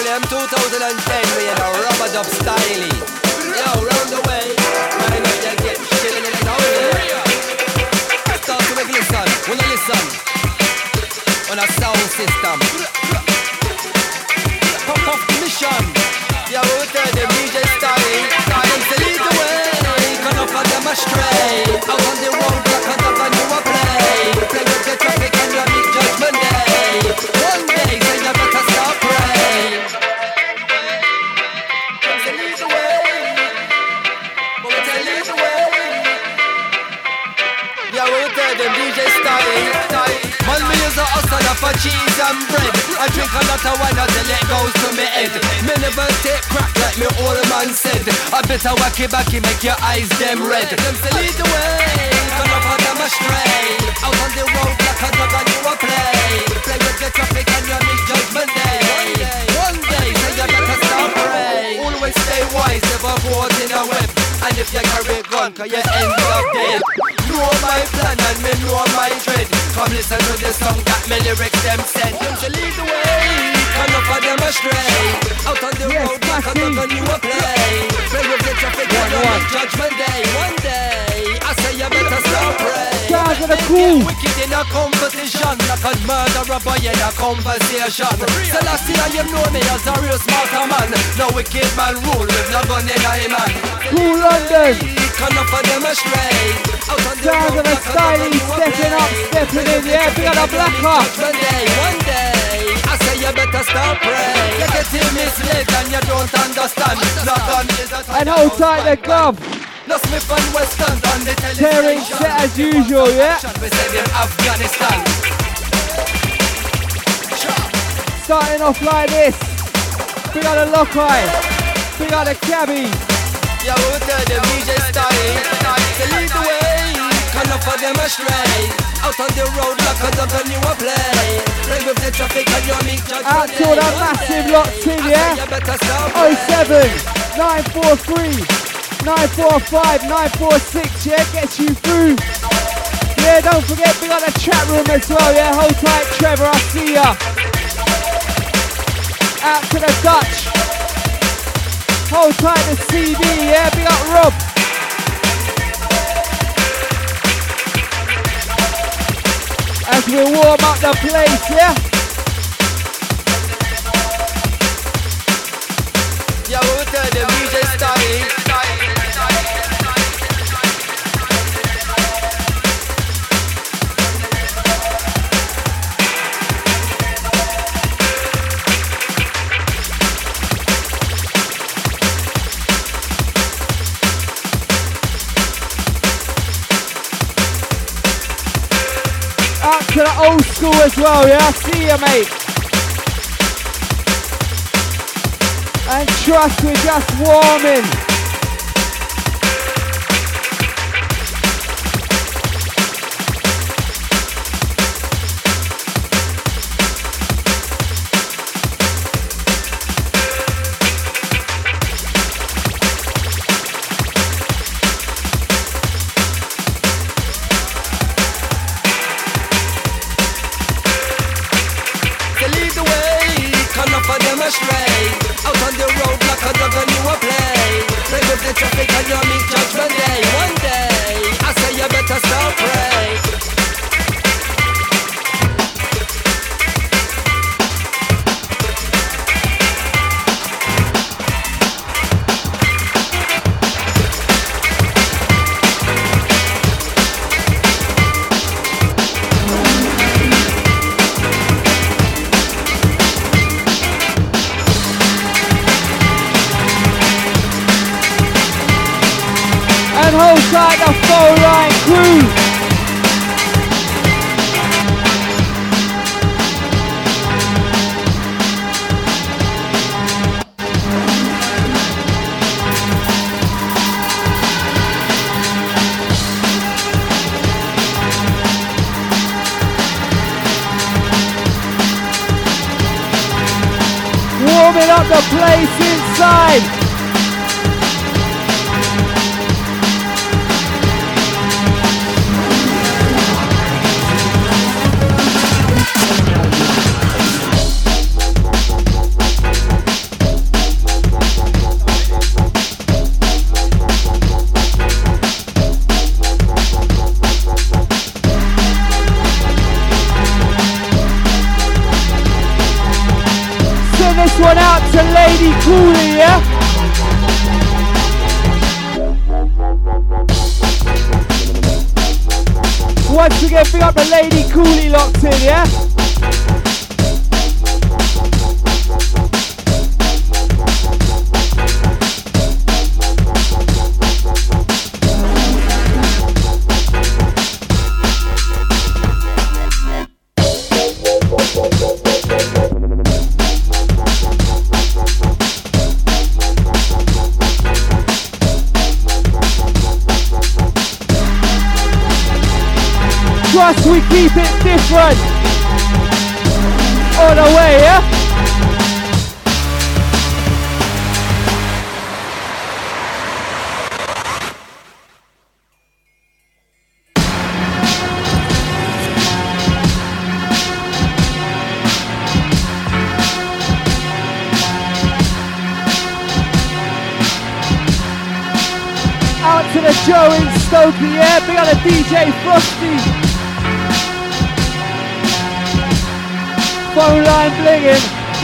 them 2010 we had a rubber dub styling. Yo, round the way, I know you get chillin' in the house. Start to make listen, wanna listen on a sound system. Pop off the mission. Yeah, we tell them DJ styling. Them to lead the way, gonna offer them a stray. Out on the road, like another new a play. Play with the traffic and you meet Judgment Day. One day, say you better stop praying. Them to lead the way, but we tell lead the way. Yeah, we tell them DJ styling. Man, me use a hustle for cheese and bread. I drink a lot of wine until it goes to me head. Me never take crack like me old man said. A bit of wacky backy make your eyes them red. Them say lead the way, come up on them astray. Out on the road like a dog and you a play. Play with the traffic and you meet Judgment Day. One day, so you better stop praying. Always stay wise, never go out in a web. And if you carry a gun, cause you end up dead. Know my plan and me know my dread. Come listen to the song that me lyrics them said. Them to lead the way, come up for them astray. Out on the road, like a dog and you a play. Play with the traffic and you meet Judgment Day. One day, I say you better stop praying. Guys are cool. Wicked in a competition, like a murderer boy in a conversation. So last year you know me as a real smarter man. No wicked man rule with no gun in a man. Cool London. Come up for them astray. Out on the Sounds road, of a styling, stepping up, stepping in, yeah, big on the blacker. One day, I say you better stop praying. You get misled and you don't understand. And hold tight the glove. No Smith and Weston on the Tearing set as usual, yeah. We said in Afghanistan. Starting off like this. Big on the Lockeye. Big on the Cabby. Yeah, we tell them DJ style. To lead the way, come up for them astray. Out on the road like a dog and you a play. Play with the traffic and you meet Judgment Day. Out to that massive locked in, yeah. 07 943 945 946, yeah, gets you through. Yeah, don't forget, big on the chat room as well, yeah. Hold tight, Trevor, I see ya. Out to the Dutch. Hold tight the CD, yeah, big up Rob. As we warm up the place, yeah. Yeah, we tell them DJ style. To the old school as well, yeah, I see ya, mate. And trust, we're just warming. Hold the full line crew. Warming up the place inside. this one out to Lady Cooley, yeah? Once again, big up the Lady Cooley locked in, yeah? Trust we keep it different. All the way, yeah? Out to the Joe in Stokey, yeah? Big on the DJ Frosty. Phone line blinging.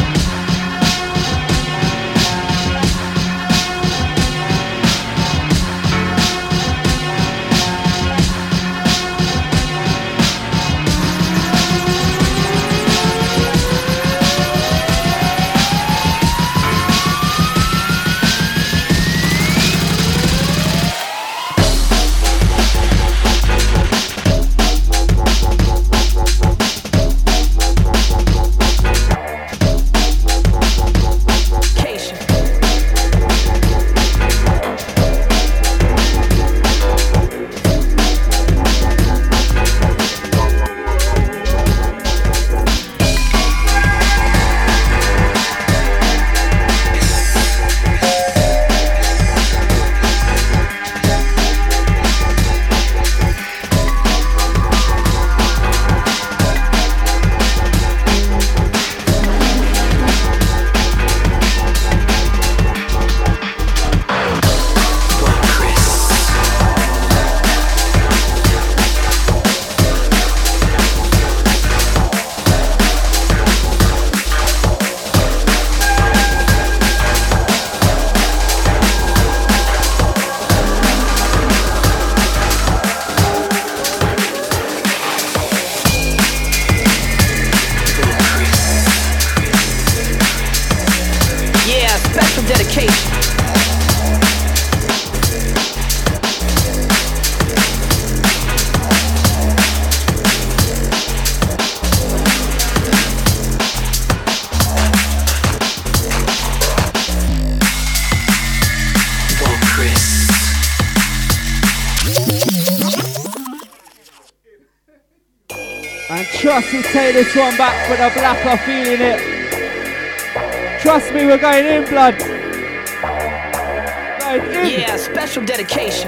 Trust me, take this one back for the black, are feeling it. Trust me, we're going in, blood. Going in. Yeah, special dedication.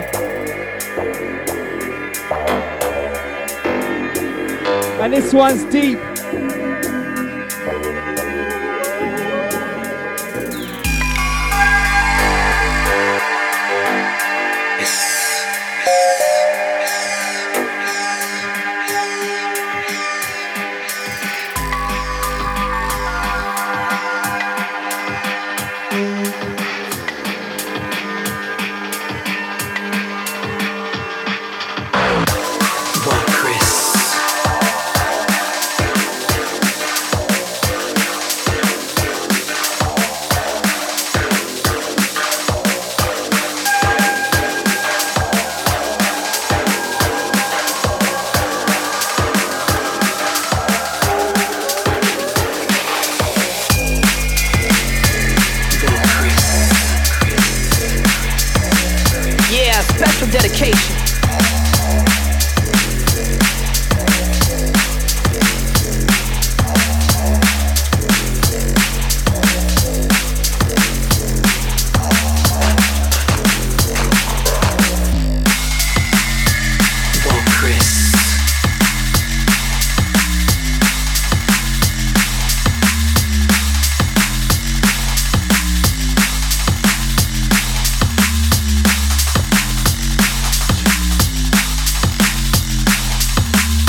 And this one's deep.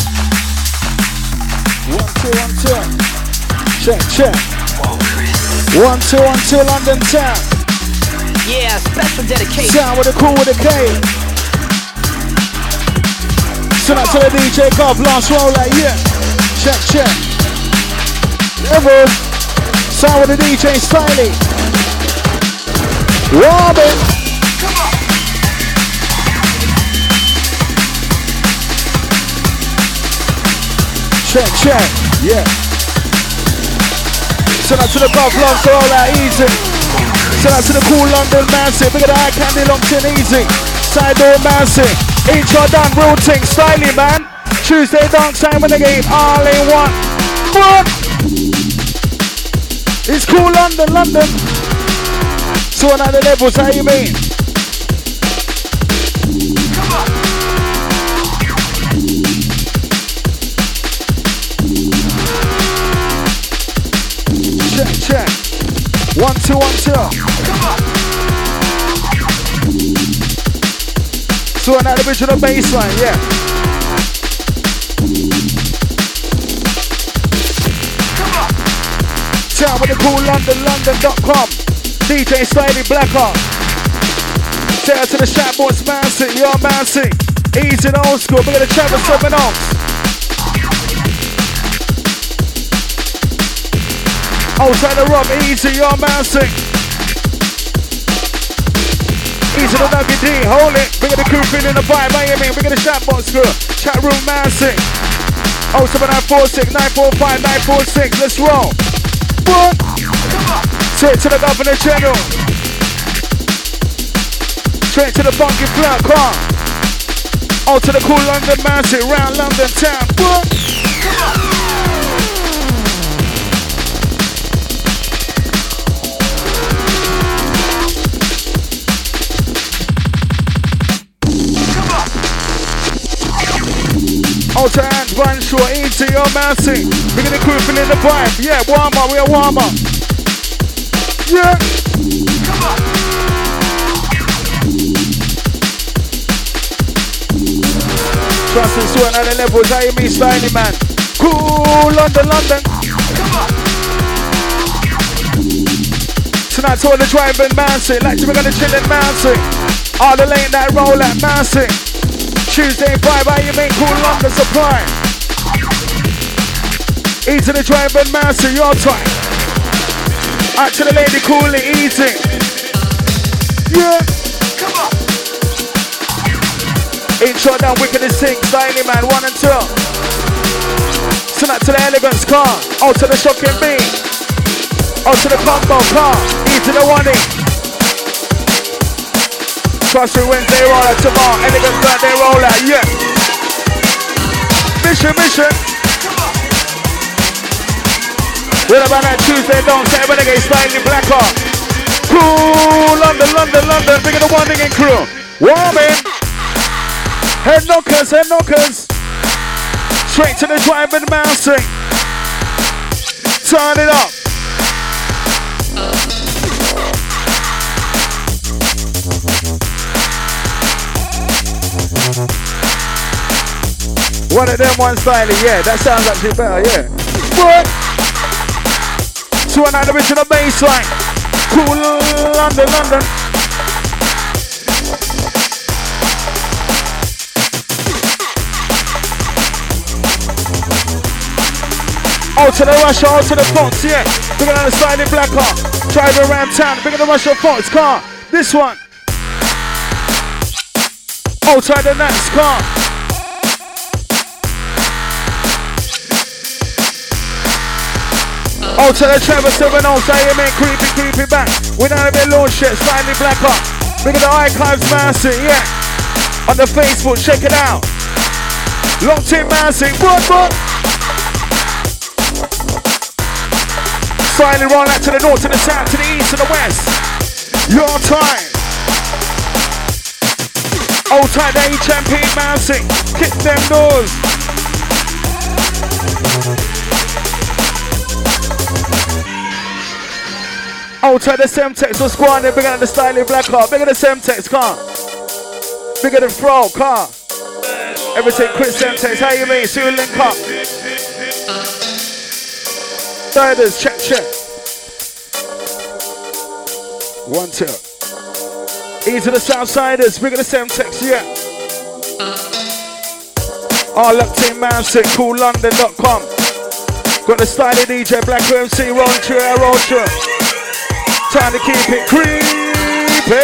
Check. 1, 2, 1, 2, London town. Yeah, special dedication. Sound with a cool with a K. Send out to the DJ Gov, last roll like yeah. Check, check. Ever. Sound with the DJ Styling. Robin. Come on. Check, check. Yeah. Send out to the Gov, last roll like easy. Send out to the cool London Massive. Look at the high candy, locked in easy. Side door Massive. Intro done, real thing, styling man. Tuesday dance time when the game all in one. What? It's cool London, London. So on other levels, how you mean? Come on. Check, check. 1, 2, 1, 2. Come on. So on that original baseline, yeah. Town with the cool London, London.com. DJ Styling Blacker. Shout out to the Chatbots Mansing, you're Mansing. Easy and old school, we're gonna travel 7 ounce. Outside the rum, easy, you're Mansing. Easy the Nugget D, hold it. We're gonna crew in the vibe, Miami. We're gonna Chatbots crew. Chat room Mansing. 07946 945 946, let's roll. What? Straight to the Governor General. Straight to the funky flat car. Out to the cool London Massive, round London town. What? Out to hands, run short, easy, you're Massive. We're gonna crew in the vibe. Yeah, warm up, we are warm up. Yeah. Come on. Trust and sweat at the levels, how you mean styling man? Cool London, London. Come on. Tonight to all the driving Mansing, like to be gonna chill in Mansing. All the late night roll at Mansing. Tuesday vibe, how you mean cool London supply. Easy the driving Mansing, your time. Out to the lady, cool it, easy. Yeah. Come on. Intro down, wicked and sing, styling man, 1 and 2. Tonight to the elegance car, out to the shocking beat. Out to the combo car, easy the 1-in. Trust me, Wednesday roller tomorrow, elegance Thursday roller, yeah. Mission, mission. What about that Tuesday don't say renegade styling blacker. Cool London, London, London, bigger the 1-in crew. Warming. Head knockers, head knockers. Straight to the driving Mansing. Turn it up. One of them one styling, yeah, that sounds actually better, yeah. What? To another original baseline. Cool London, London. Out to the Russia, out to the Fox, yeah. Bigger than the styling black car. Driving around town, bigger than the Russia Fox car. This one. Outside the Nats car. Out to the Trevor 7 outside, you mean creepy, creepy back. We don't have a launch shit, styling black car. Bigger the archives Mansing, yeah. On the Facebook, check it out. Locked in Mansing, what? Styling roll out to the north, to the south, to the east, to the west. Your time. Old tight the HMP Mansing. Kick them doors. Old tight the Semtex was squandering, bigger than the styling black car. Bigger than the Semtex car. Bigger than Fro car. Everything Chris Semtex, how you mean? See you link up. Thirders, check. 1, 2. E to the Southsiders, big of the Semtex, yeah. All locked in, man, sick, coollondon.com. Got the styling DJ, Black MC, roll through. Time to keep it creepy.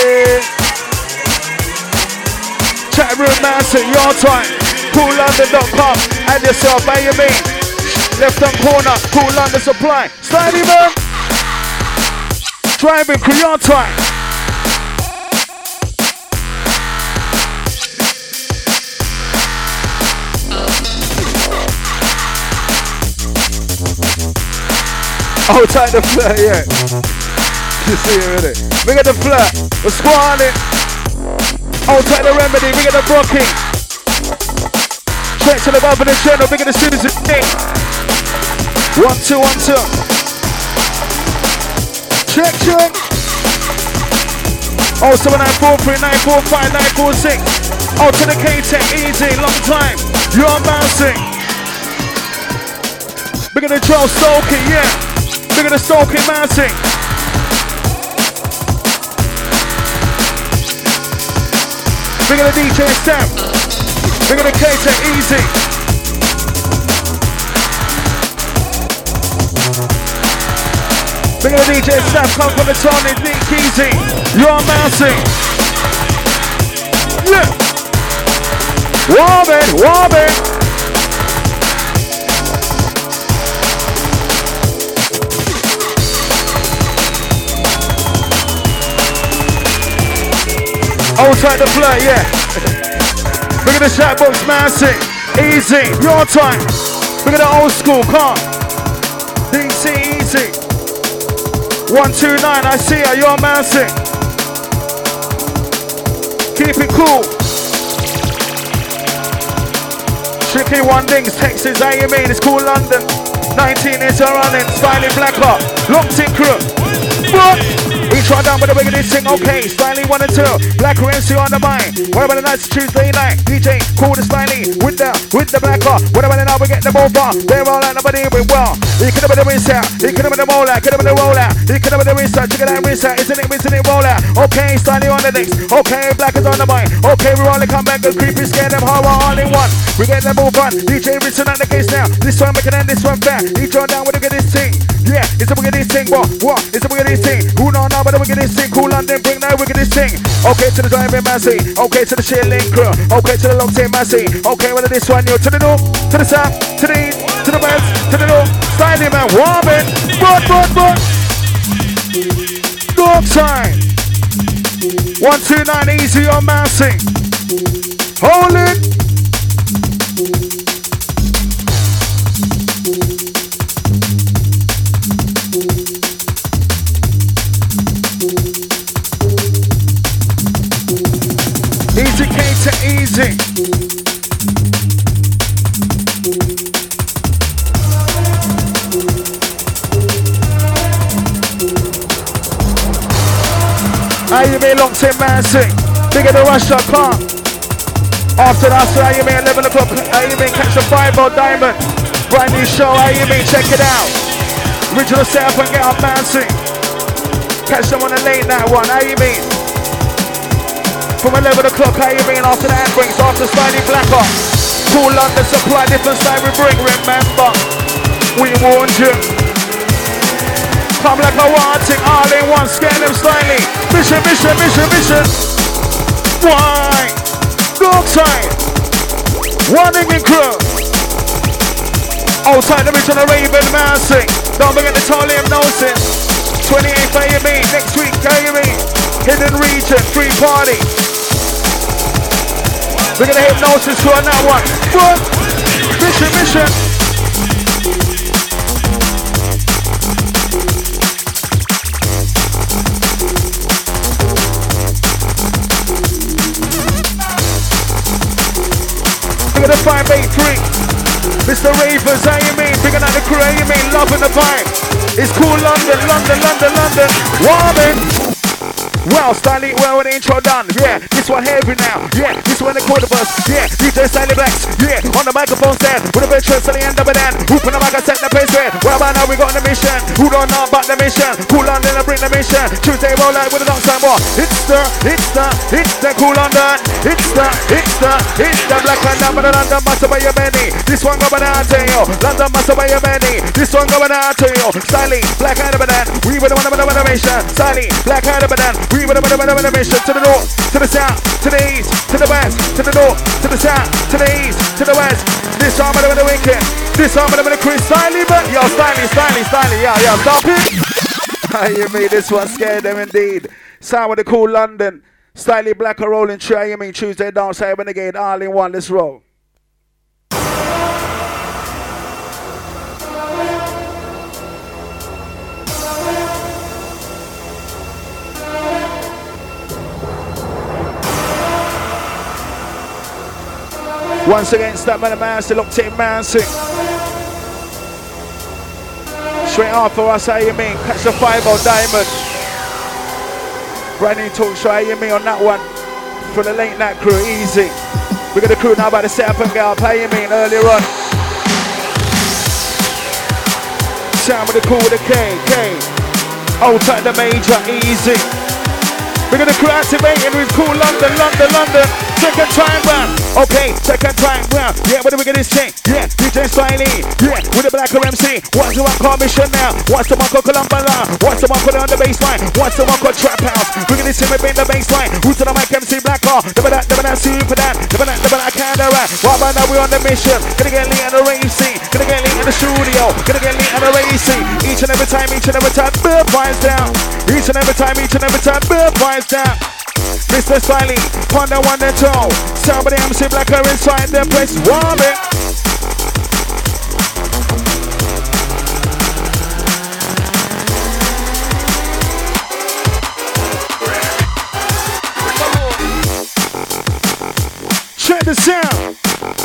Chat room, man, sick, your time. Coollondon.com. Add yourself, by your mean. Left hand corner, Cool London Supply. Styling, man. Driving, crew, your time. Oh, tight the flirt, yeah. You see it, really. We got the flirt. We're squatting. Oh, tight the remedy. We got the brocking. Check to the above in the channel. We got the Susan thing. 1, 2, 1, 2. Check. Oh, 7943 945 946. Oh, to the K-Tech. Easy. Long time. You're bouncing. We got the Joe Stokey, yeah. Look at the Stokey bouncing. Look at the DJ Stamp. Look at the K-Tech Easy. Look at the DJ Stamp. Come from the Tony Nick Easy. You're bouncing. Yeah. Wobbin. Old tight the flirt, yeah. Look at the chat box, massive. Easy, your time. Look at the old school, come. DC, easy. 129, I see her, you're massive. Keep it cool. Strictly one things, Texas, how you mean? It's cool London. 19 is a running, styling black up. Locked in crew. What? Each one down with the wiggle this thing, okay. Styling 1 and 2. Black MC on the mind. What about the nights Tuesday night? DJ, cool the styling with the black car. What about the now we get the ball bar? They're all out, nobody even well. He could have been the rinse out. He could have been the roll out. Could have been the roll out. He could have been the rinse out. Check it out, rinse out. Isn't it roll out? Okay, styling on the next. Okay, black is on the mind. Okay, we're all in come back. Good creepy, scare them horror all in one. We get them all fun. DJ Rinse out the case now. This one we can end, this one back. Each one down with the this thing. Yeah, it's a wicked this thing. What? It's a wicked this thing. Who know now but the wicked this thing? Cool London, bring that wicked this thing. Okay, to the driving massy. Okay, to the shilling crew. Okay, to the long tail massy. Okay, well this one, you to the north, to the south, to the east, to the west, to the north. Styling man, warming. But. Dog time. 129 easy on massing. Hold it. Easy K to easy. How you mean locked in massing? Bigger the rush up car. After that, so how you mean 11 o'clock? How you mean catch the 5 diamond? Brand new show, how you mean check it out. Original setup and get up massing. Catch them on the late night one, how you mean? From 11 o'clock, how you mean after the hand breaks, after Styling Black off. Cool London Supply, different style we bring, remember. We warned you. Come like a wanting, all in one, scare them styling. Mission. Why? Dog time. Warning in crew. Outside the original Raven Massing. Don't forget the Tolly Hypnosis. 28th, how you mean? Next week, how you mean? Hidden region, free party. We're gonna hypnosis to on that one. What? Mission. Look at the 583. Mr. Ravens, how you mean? Bigger than the crew, how you mean? Loving the vibe. It's cool London. Warming. Well, Styling, well, with the intro done. Yeah, this one heavy now. Yeah, this one the quarter bus. Yeah, DJ Styling Blacks. Yeah, on the microphone stand. With a veteran, so the end of it then. Whooping the mic and set the pace red. Well, by now we got the mission. Who don't know about the mission? Cool London, I bring the mission. Tuesday roll out with a long time more. It's the Cool London. It's the Black London, but the London master by your Benny. This one going out to you. London master by your Benny. This one going out to you. Styling, Black London. We were the one of the mission. Styling, Black London. We were the one of the mission. To the north, to the south, to the east, to the west, to the north, to the south, to the east, to the west. This arm of the wicked. This arm of the Chris Styling, but yo, Styling, yeah, stop it. You mean this one scared them indeed. Sound with the Cool London. Styling Black are rolling try. You mean Tuesday dance, hey, Renegade, all in one. Let's roll. Once again, step man, Mancy, locked in Mancy. Straight on for us, how you mean? Catch the 5-0 diamond. Brand new talk show, how you mean on that one? For the late night crew, easy. We got the crew now by the set up and go up, how you mean earlier on? Sound with the cool with the K. Old type the major, easy. We got the crew activating with Cool London. Second time round. Okay, second time round. Yeah, what do we get this thing? Yeah, DJ Styling. Yeah, with the Blacker MC. What's the one called Mission now? What's the one called Columbia? What's the one called on the baseline? What's the one called Trap House? We get this thing within the baseline. Who's to the mic MC Blacker? Never that, super that. Never that, kinda right. What about now we on the mission? Gonna get lean on the racing. Gonna get lean in the studio. Gonna get lean on the racing. Each and every time, bird flies down. Each and every time, bird flies down. Mr. Styling, Ponder one and two. Somebody MC Blacker inside the place. Warm it. Check the sound.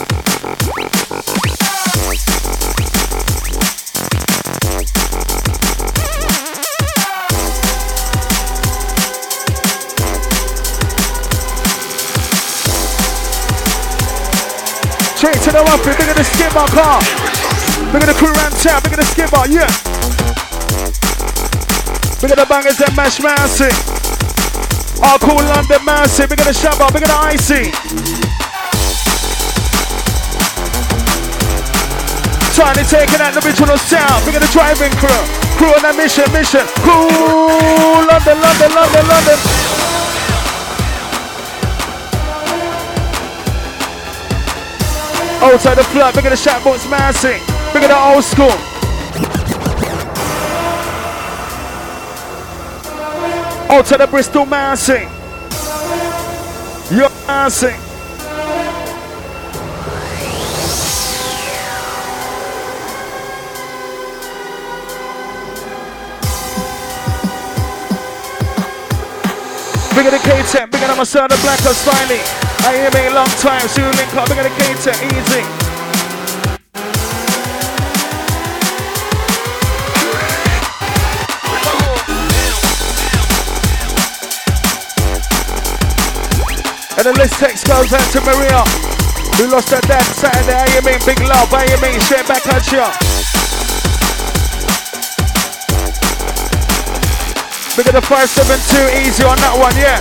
Straight to the rough, big at the skip bar car. Big at the crew around town, big at the skip bar, yeah. Big at the bangers and mash Mancy. All Cool London Mancy, big at the Shabba, big at the Icy. Tiny taking out the original sound, big at the driving crew. Crew on that mission. Cool London. Outside the flat, big at the Shotbox Mancy, big at the old school. Outside the Bristol Mancy, your Mancy. Big at the K-Tech, big at the Masada Black or Styling. I hear me a long time, so you link up, big at the K-Tech, easy. And the list text goes out to Maria, who lost her dad Saturday. I hear me, big love, I hear me, straight back at you. Big at the 572, easy on that one, yeah.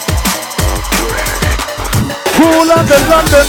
Cool London.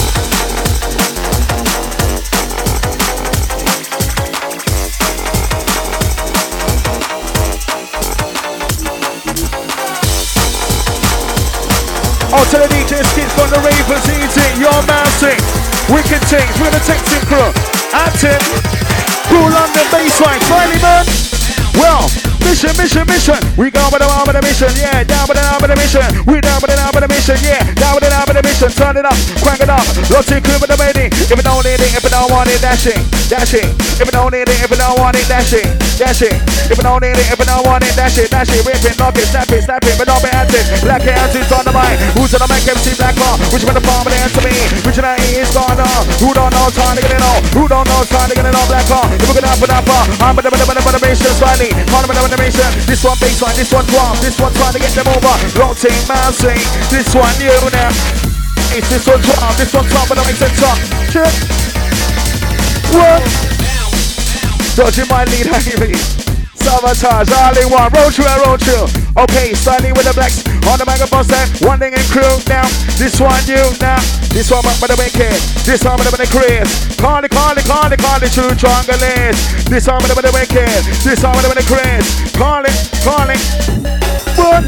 Oh, to the DJ skits from the Ravens, easy, your Mancy. Wicked things, we're the texting crew. Active. Cool London baseline, Friday man. Well, mission. We go with the arm of the mission, yeah. Down with the arm of the mission. We down with the arm of the mission, yeah. Down with the arm of the mission. listen, turn it up, crank it up. Logic crew with the baby. If you don't need it, if you don't want it, dash it, dash it. If you don't need it, if you don't want it, dash it, dash it. If you don't need it, if you don't want it, dash it, dash it. Rip it, knock it, snap it, but don't be at it. Black hands on the mic. Who's on the mic? MC Black Bar. Which one the farm and answer me? Which one is gone on? Who don't know time to get it on? Who don't know time to get it on? Black Bar. If we're gonna up and up, I'm with the motivation slightly. On the motivation. This one baseline, this one drum, this one trying to get them over. Rotate, mousing. This one new now. It's this one drum, this one top, but don't make sense top. Check. What? Dodging my lead, Ivy. Sabotage, all in one. Roll through. Okay, starting with the blacks on the microphone stand. One thing in crew now. This one you now. This one by the wicked. This one by the Chris. Call it, true jungle is. This one by the wicked. This one by the Chris. Call it. What?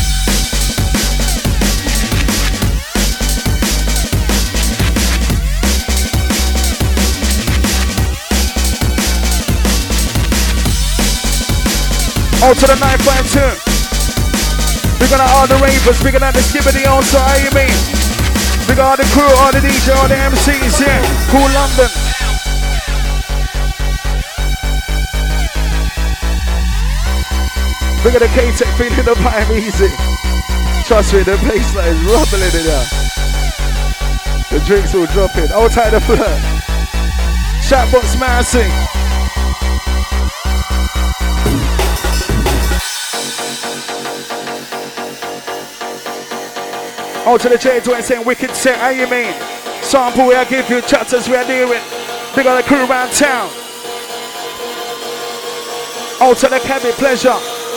Out to the 952. Big on all the ravers, big on the skibbity also, how you mean? Big on the crew, all the DJ, all the MCs, yeah. Cool London. Big on the K-Tech, feeling the vibe easy. Trust me, the baseline is rubbling in there. The drinks will drop in. Outside the flirt. Chatbox massing. Out to the J2 saying wicked set, how you mean? Sample where I give you chapters we are doing. Big on the crew around town. Out to the cabin, pleasure.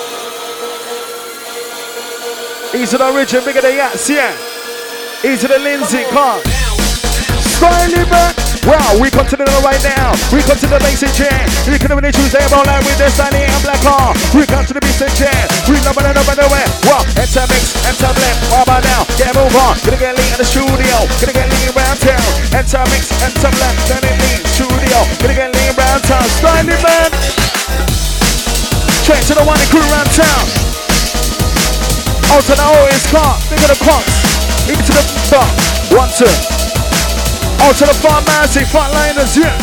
Easy to the origin, big of the Yats, yeah. Easy to the Lindsay, car. Styling back. Wow, we come to the right now. We come to the basic chair. We can have any Tuesday about like with the Stanley and Black car. We come to the basic chair. We love it nowhere. Wow, enter mix, enter blend. What about now? Get move on. Gonna get lean in the studio. Gonna get lean around town. Enter mix, enter blend. Then it lean studio. Gonna get lean around town. Styling man. Straight to the one and crew around town. Out to the OS car. Big of the punks. Into the bar. 1, 2. Out to the farm massive, frontliners, yeah.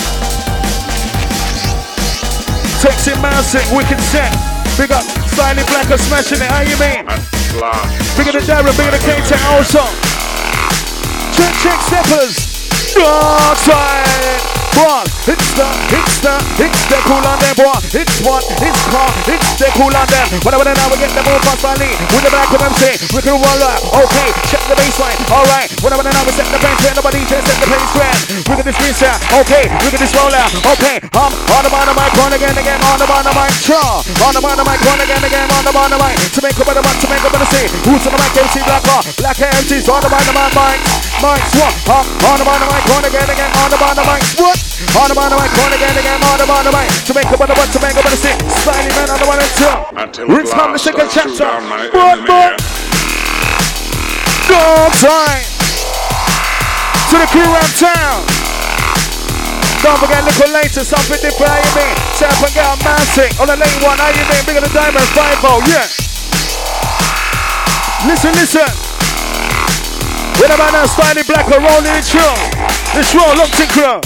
Sexy massive, wicked set. Big up, slightly blacker, smashing it, how you mean? Bigger than Darren, bigger than K-Tech also. Check steppers. Dark side. One, it's the cool on them, boy. It's the cool on them. Whatever now we get the move fast by lead. With the back of MC, we can roll up. Okay, check the baseline. Alright, whatever now we set the bench, nobody just set the pace trend. Look at this reset. Okay, look at this roll out. Okay, on the mic, on again, on the mic, draw. On the mic, on again, on the mic. To make up the C. Who's on the mic, MC Black Bar. Black MCs on the mic, Mike's what? On the mic, on again, on the mic. What? On the mic, on again, on the mic. To make up the C. Slightly man on the 1 and 2. Rinse from the second chapter. What? Dog time. To the crew around town. Don't forget, look later, something different, how you mean? Set up and get out massive. On the lane one, how you mean? Bigger than Diamond 5-0, yeah. Listen. What about now? Styling Black or rolling it through. This roll, locked in crew.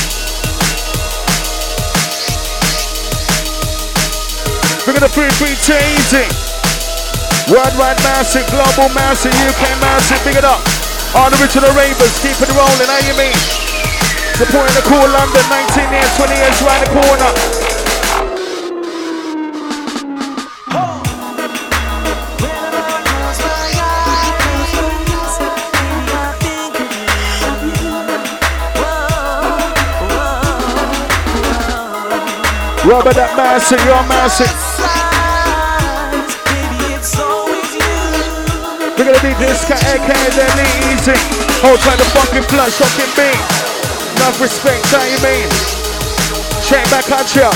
Bigger than 3-3 easy. Worldwide massive, global massive, UK massive, big it up. All the original ravers, keep it rolling, how you mean? Supporting the cool London, 19 years, 20 years, right the corner. Rubber that massive, you're massive. We're gonna be this cat, AK, then easy. Hold tight the fucking blood, shocking beat. Enough respect, how you mean? Check back at ya.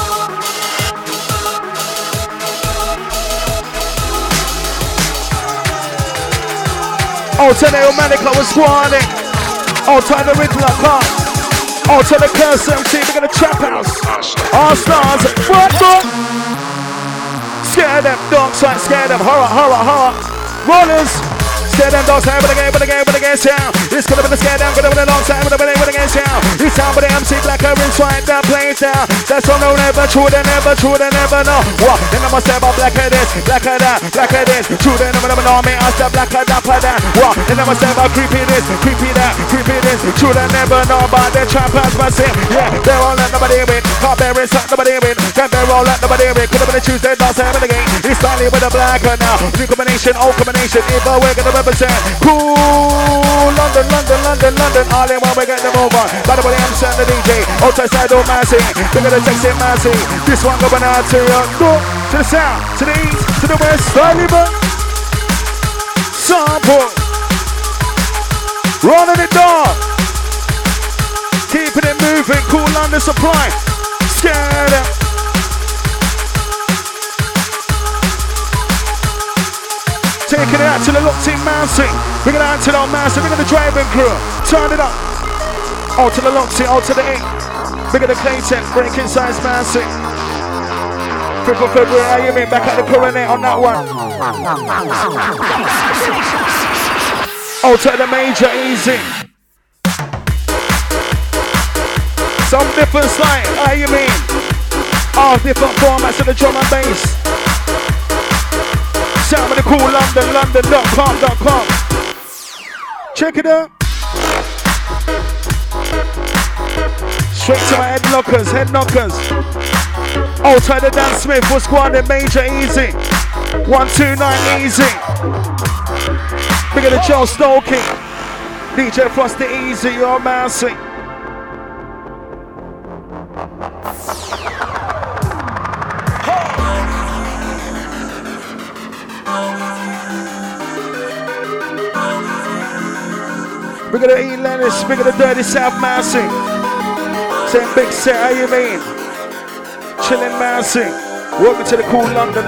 Oh, to the Omanica was squatting. Oh, to the Riddler car. Oh, to the Curse MC, we're gonna trap house. All stars, what? Scare them, dark side, scare them, horror. Rollers, scare them dogs, but again, sound. It's gonna be the scare them, gonna be the long time, but again, sound. It's time for the MC Black Orange, right down, plays down. That's all no, never true, they never know. What? Then I must say about black of this, black of that, black of this. True, they never know me, I said black of that, What? Then I must say about creepy this, creepy that, creepy this. True, they never know about their trappers, but say, yeah, they won't let nobody win. Can't bear it, nobody win. Can't bear all, let nobody win. Could have been a Tuesday, dance, having the game. It's finally with the black now. New combination, old combination. If we're gonna represent, cool, London. All in one, we get them over. By the way, I'm Sam the DJ. Outside, don't massy. Look at the sexy massy. This one going out to you. Go to the south, to the east, to the west. Sullivan. Sample. Running it down. Keeping it moving. Cool London supply. Scared up. Taking it out to the locked in Mousing. Bringing it out to the old Mousing. Bring the driving crew. Turn it up. Out to the locked in, out to the 8. Bring the Clayton. Breaking size Mousing. 5th of February, how you mean? Back at the Coronet on that one. Out to the Major, easy. Some different slide, how you mean? All different formats of the drum and bass. Sound of the cool London, london.com. Check it out. Straight to my head knockers. Outside the Dan Smith, what's going on? Major easy. 129 easy. Bigger than Joe Stokey. DJ Frosty easy, you're mousy. Bigger than E. Lennis, bigger than Dirty South Mousy. Same big set, how you mean? Chillin' Mousy. Welcome to the cool London.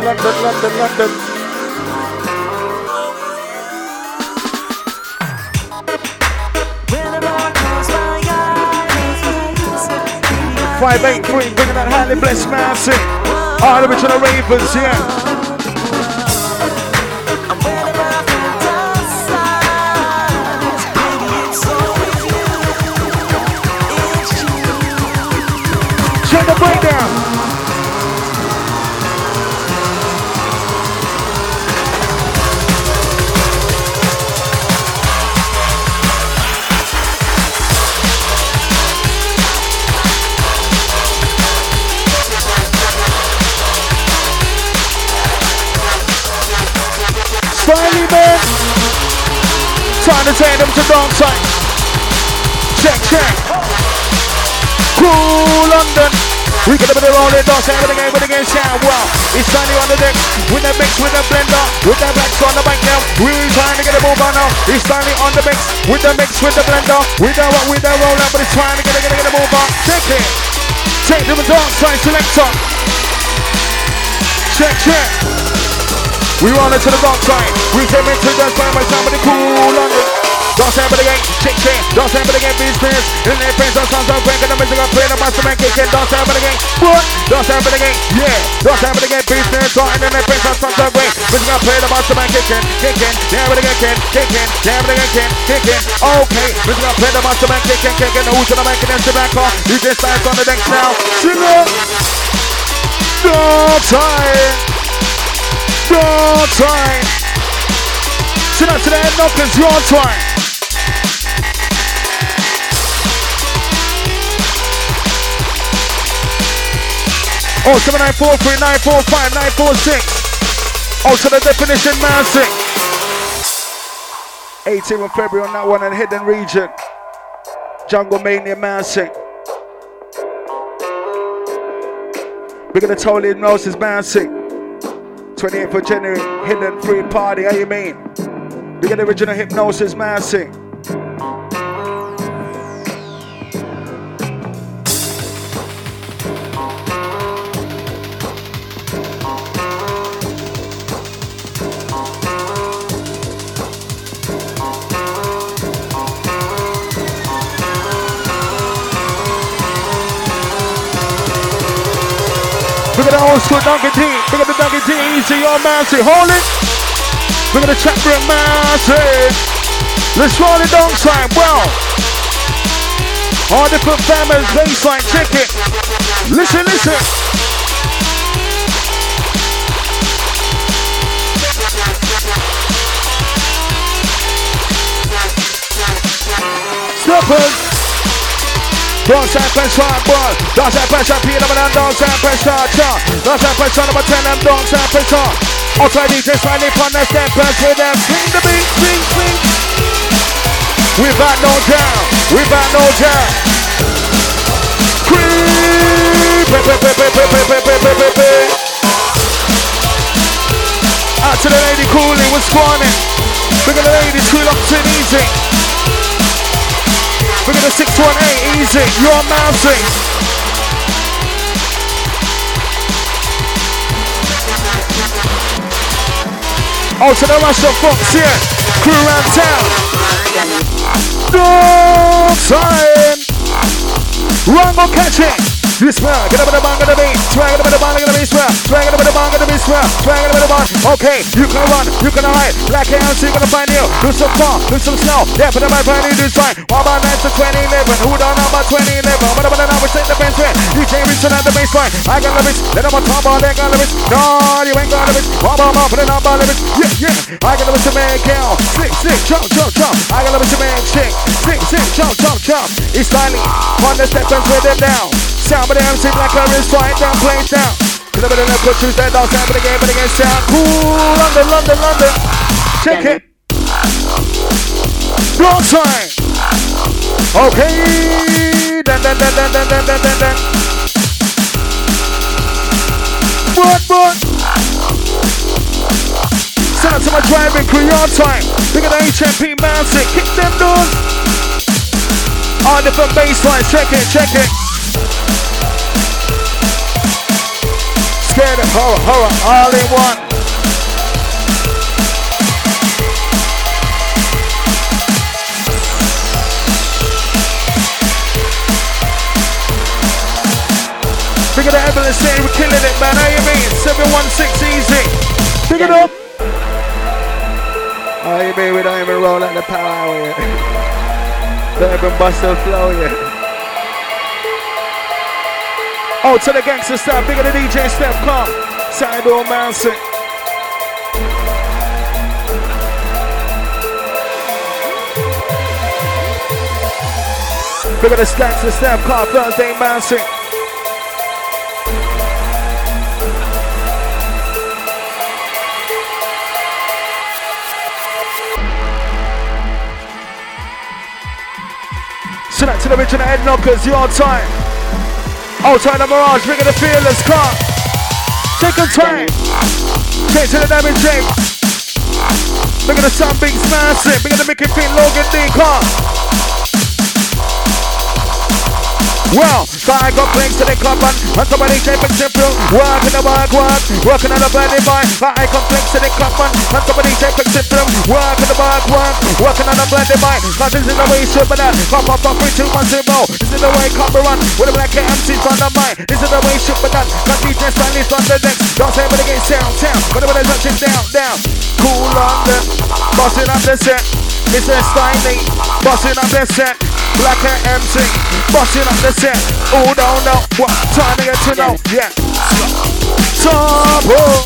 Five, 8, 3, bringing that highly blessed Mousy. All the way to the Ravens, yeah. Check the breakdown. Smiley man. Time to take them to dance time. Check. Cool London. We get up in the rolling dance, everything again, shout, wow. It's finally on the deck, with the mix, with the blender, with the blacks on the bank now. We're trying to get a move on now. It's finally on the mix, with the blender, with the roll up, but it's trying to get a move on. Take it. Take them to dance side selector. Check. We run into the dark side. We came into the side by somebody cool London. Don't stand for the game, check, don't stand for the game, business. In their friends, don't sound so break, and the music I play, the master man kicking. Don't stand for the game, what? Don't stand for the game, yeah. Don't stand for the game, business. And then their friends, don't sound so break. Music I play, the master man kicking. Down for the game, kicking. Down for the game, kicking. Okay, music I play, the master man kicking. Who's gonna make it into back off? You just stand on the decks now. Sing it. Don't time. Sit up to the head knockers, your time. Oh, 7943945 Oh, to the definition, Mousy. 18th of February on that one in Hidden Region. Jungle Mania, Mousy. We're gonna totally Hypnosis, Mousy. 28th of January, Hidden Free Party, how you mean? We got original Hypnosis, Mousy. Look at the old school Duncan D. Look at the Duncan D. Easy, your Mousy. Hold it. We're gonna chat for a massive. Let's roll it down time. Well, all different families, baseline, check it. Listen, listen. Stoppers. Dance and pressure, boy. Dance and pressure, Peter, and dance and pressure, cha. Dance and pressure, number 10, and dance and pressure. Outside DJ slightly on the steppers with them. Swing the beat, swing, swing. We back no down, we back no down. Creep, out to the lady cooling, what's going on? Look at the ladies cool up to easy. Look at the 618, easy, you're mousing. Oh, to the rest of Fox, yeah. Crew around town. No time. Run or catch it. You swear, get up in the bang of the beat. Swag it up in the bang of the beat, swear. Swag it up in the bang of the beat, swear. Swag it up in the bang. Okay, you can run, you can hide. Black hair, so you're gonna find you. Do some far, do some slow. Yeah, but the man find you do fine. What about 9 to 2011? Who don't know about 2011? What about the number? Take the bench win. DJ reaching at the baseline. I got limits. Let them on top of they got limits. No, you ain't got limits. What about put it on my limits? Yeah, yeah. I got limits to make count. Slick, slick, jump, jump, jump. I got limits to make shake. Slick, slick, jump, jump, jump. It's styling. On the step and with it down. Sound of the MC Black is right down, play it down. Could have been a little Tuesday, dance time, but again, but again, sound. Cool, London, London, London. Check it. Block time. Okay. Dun, dun, dun, dun, dun, dun, dun, dun, dun. What? Send out to my driving crew, your time. Look at the HMP mountain, kick them doors. All different baselines, check it, check it. Scared of horror, all in one. Look at the ambulance saying we're killing it, man. How you mean? 716 easy. Pick it up. How you mean? We don't even roll out the power hour yet. Don't even bust the flow yet. Oh, to the gangster stuff, bigger than DJ Steph, come. Side door mountain. Bigger than gangster Steph, come. Thursday mountain. Send that to the original head knockers, your time. Outside the Mirage, bring the fearless car. Take your time. Change to the damage shape. Look at the sun beats massive. Bring the Mickey Finn Logan D car. Well, so I got links to the club and somebody shape and simple. Working the work, working on the burning mind. I got links to the club and somebody shape and simple. Working the work, working on the blended mind. Cause this is the way it should be done. Pop up 3, 2, 1, 0. This is the way it come run. With a black MC's on the mind. This is the way it should be done. Cause DJ Stanley's on the next. Don't say but again sound. But when it's touching down. Cool on them. Bossing up the set. Mr. Stanley. Bossing up the set. Black MC. Bossing up the set. Oh, don't know what time to get to know. Yeah. Turbo.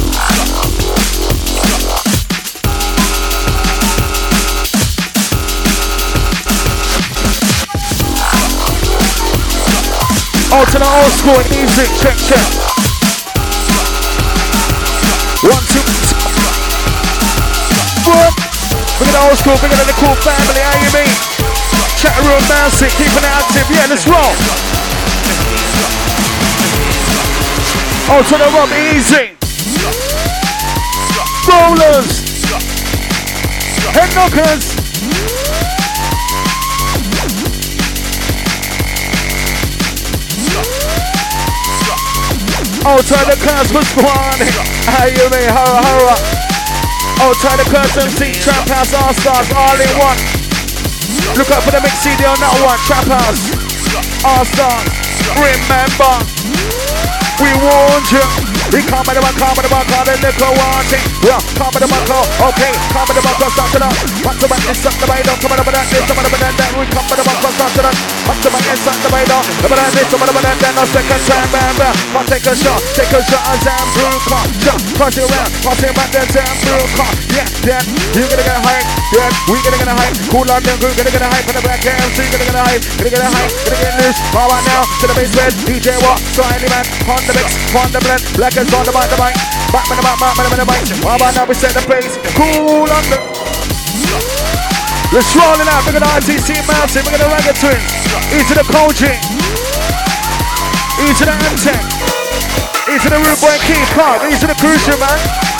Oh, to the old school music. Check. 1, 2. What? Look at the old school, bigger than the cool family. How you mean? Chat room bouncing, keeping it active. Yeah, let's roll. Oh, to the rock, easy. Rollers. Head knockers. Oh, to the curse was one. How you mean? Horror. Oh, to the curse MC, Trap House All-Stars, all in one. Look out for the mix CD on that one. Trap House All-Stars. Remember, we warned you. We come with the back, come with the back, come with the little one thing. Yeah, come with the back, okay, come with the back, start to that. Back to back, it's up the way down, come with the back, this, come with the back, that. We come with the back, start to that. Back to back, it's up the way down, come with the back, this, come with the back, that. No second time, bam, bam. Come take a shot, as I'm blue car. Jump, pass it around, pass it back, that's I'm blue car. Yeah, then, you're gonna get a hype. Yeah, we're gonna get a hype. Cool London crew, gonna get a hype. For the back, MC, gonna get a hype. Gonna get a hype, gonna get loose. Power now, to the base red. DJ Watt, Slightly Man, on the mix, on the blend. Black is on the mic, Backman the mic. Power now, we set the pace. Cool London. Let's roll it out. We're gonna RTC Mountain, we're gonna Ragga Twins. Into the Koji. Into the M-Tech. Into the Rude Boy Keith Clark. Into the Crucial Man.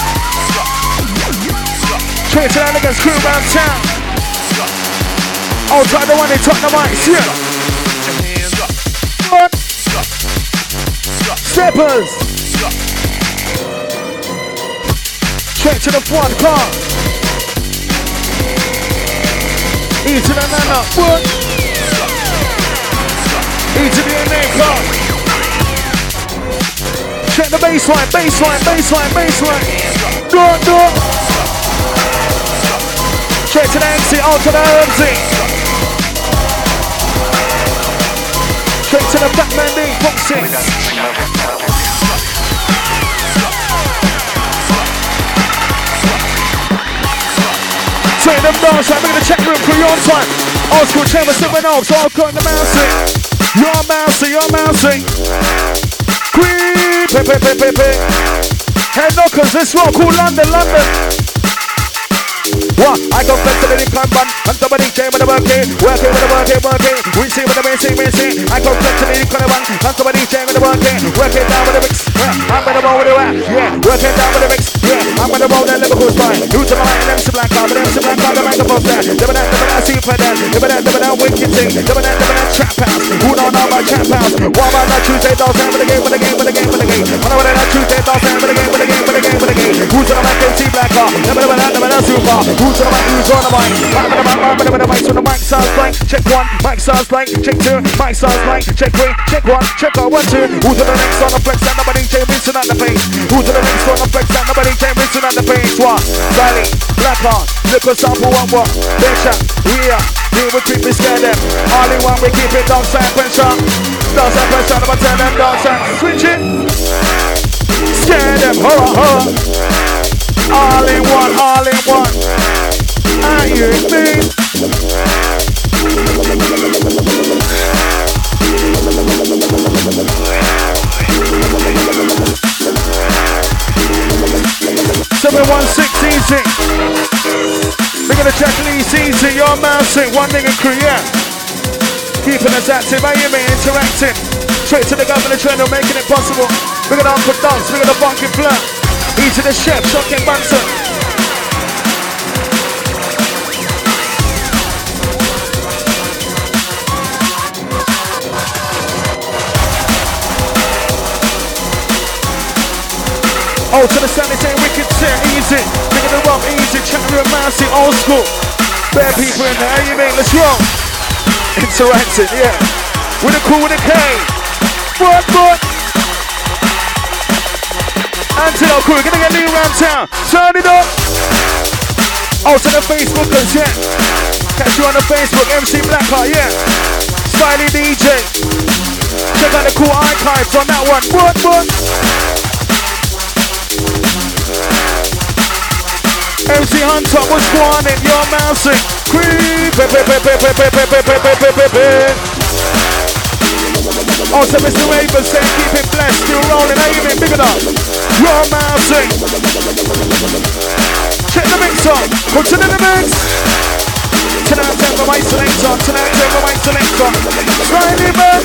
Straight to that against Crew Man Town. Outside the one, they talk the mic. Yeah. Steppers. Straight to the front car. E to the nana. What? E to the name car. Check the baseline. Do it. Straight to the MC, out to the MC. Straight to the Batman D, boxing. Straight them down, so I'm in the check room for your time. Old school chamber 7 off, so I've got the mousing. You're mousing. Creep, Head knockers, let's roll, cool London. What? I come back to the Kanban, and somebody came with the working. We see with the missing. I come back to the Kanban, and somebody came with the working down with the mix. I'm gonna roll with the rap, yeah. Working down with the mix, yeah. I'm gonna roll that Liverpool spine. You to my right, them to black out, but them to black out, the microphone there. Never super then, never wicked thing, never trap house. Who don't know about trap house? What about that Tuesday, don't stand for the game. I know that Tuesday, don't stand for the game. Who to the right, MC black out, never super. Who's on the mic, who's on the mic? So the mic sounds blank, check 1, mic sounds blank, check 2, mic sounds blank, check 3, check 1, check out 1, 2. Who's on the next on the flex and nobody came missing on the face? Who's on the next on the flex and nobody came missing on the face? What? Sally, black on, little sample 1, big shot, we are, deal with creepy, scare them. All in one, we keep it down, side pressure. Down side pressure, I'ma tell them down side. Switch it, scare them, horror. All in one. Are you with me? Easy. We're gonna check these easy. Your mousing, one nigga crew, yeah. Keeping us active, are you me? Interacting. Straight to the governor channel, making it possible. We're gonna Uncle Dance, we're gonna funky flirt. Easy the chef, shocking Bunsen. Oh, to the sound, it's a wicked set, easy. Bringing the rock, easy. Chatting with Mousy, old school. Bare people in there, you mean? Let's roll. Interacting, yeah. With a cool, with a K. What? Antelope crew, gonna get new around town. Turn it up. Oh, to the Facebookers, yeah. Catch you on the Facebook, MC Blackheart, yeah. Styly DJ. Check out the cool archives on that one. What? MC Hunter, what's going on? Your mousing. Creep. Oh, so Mr. Raven say keep it blessed, still rolling, aiming, big enough. Your mousing. Check the mix on. Put it in the mix. Tonight, time for my selector. Slightly man.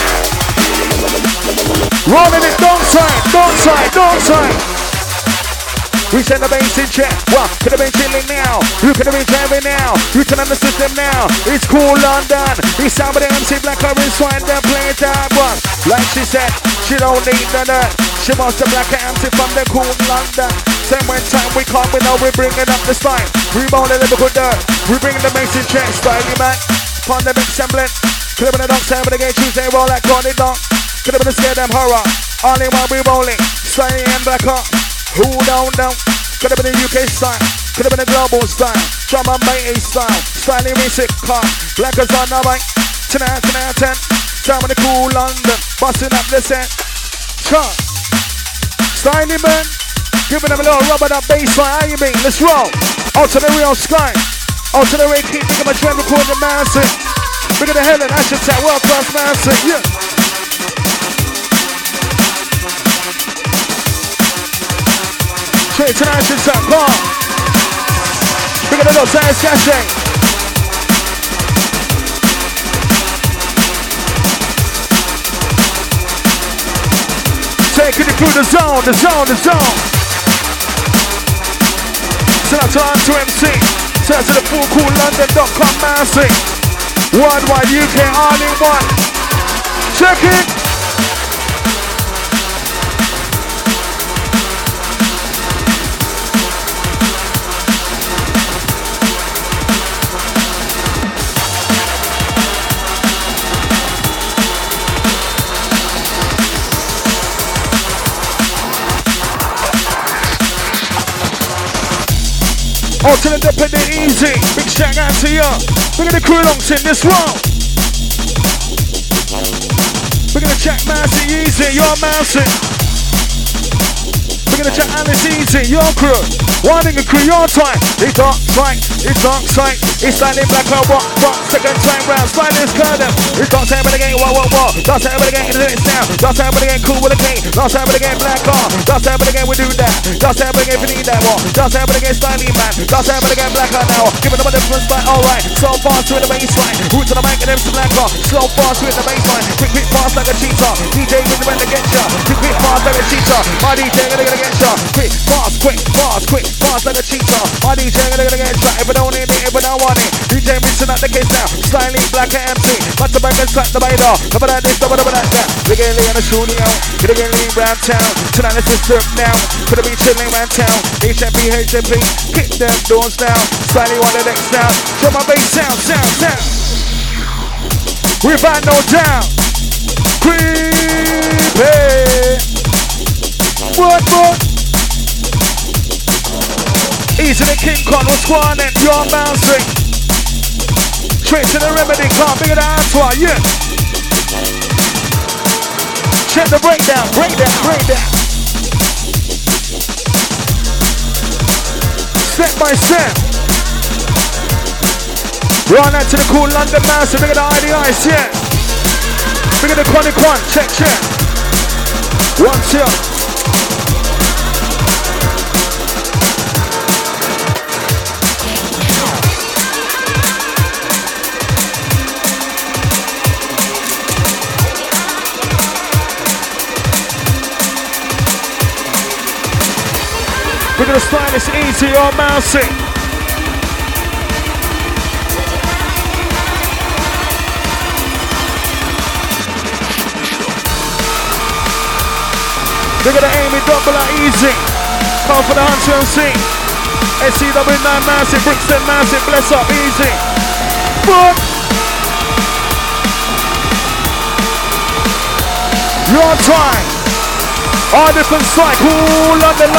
Rolling it, don't side. We send the bass in check. What? Could have been chilling now. You could have been jamming now. You turn on the system now. It's cool London. We sound with the MC Black Orange swine that play that one. Like she said, she don't need the nerd. She wants the Black MC from the cool London. Same when time we come, we know we're bringing up the style. We bone the Liverpool dirt. We bring the bass in check. Styly man. Upon the mix and blend. Could have been a dog sound, but again Tuesday roll like Connie Dog. Could have been a scare them horror. All in while we rolling. Stay and black up. Who down, down. Could have been the UK style. Could have been the global style. Drum and bass style. Styling music car. Blackers on the mic. Tonight, 10. Down in the cool London. Busting up the set. Chant. Styling man. Giving them a little rubber that bass line. How you mean? Let's roll. Out to the real sky. Out to the ray keep. Big up my trend recording massive. Big up the Helen. Ash attack. World class massive. Yeah. Straight to the Ash attack. Come on. Big up the little science caching. Taking it through the zone. Send out to Anto MC. Send out to the fullcoolLondon.com massive. Worldwide UK all in one. Check it. Out to the independent easy. Big shout out to you. Big at the crew longs in this round. Big at the Jack Massey easy. You're Massey. Big at the Jack Alice easy. Your crew. Warning the crew. Your time. It's dark sight. It's styling black and rock. Second time round. Styling is curtain. It's dark time with the game. What. Last time with the game. It's now. Last time with the game. Cool with the game. Last time with the game. Black car. Last time with the game. We do that. Last time with the game. We need that one. Last time with the game. Styling man. Last time with the game. Black car now. Giving them a different style. Alright. So fast with the baseline. Roots on the mic and them some black car. So fast with the baseline. Quick fast like a cheetah. DJ with the man to get ya. Quick fast like a cheetah. My DJ gonna get ya. Quick fast like a cheetah. My DJ gonna get ya. If I don't need it, if I don't want it. DJ mixing up the case now. Styling black and empty. Back to back and slap the bite off. Cover that this, cover that. We're getting in the studio. We're getting in round town. Tonight let's just strip now. Could be chilling round town. HMP. Kick them doors down. Styling on the next sound. Show my bass sound. We've had no down. Creepy. What? Easy the King Kong, what's going on? You're bouncing. Straight to the remedy, can't bigger than Antoine, yeah. Check the breakdown. Step by step. Run out to the cool London Massive, bigger than IDIs, yeah. Bigger than Chronic One, check. 1, 2. We're gonna style this easy or mousy. We're gonna aim it double out easy. Call for the Hunter MC. SCW9 massive, Brixton massive, bless up easy. Boom! Your time. All different strike. Ooh, London.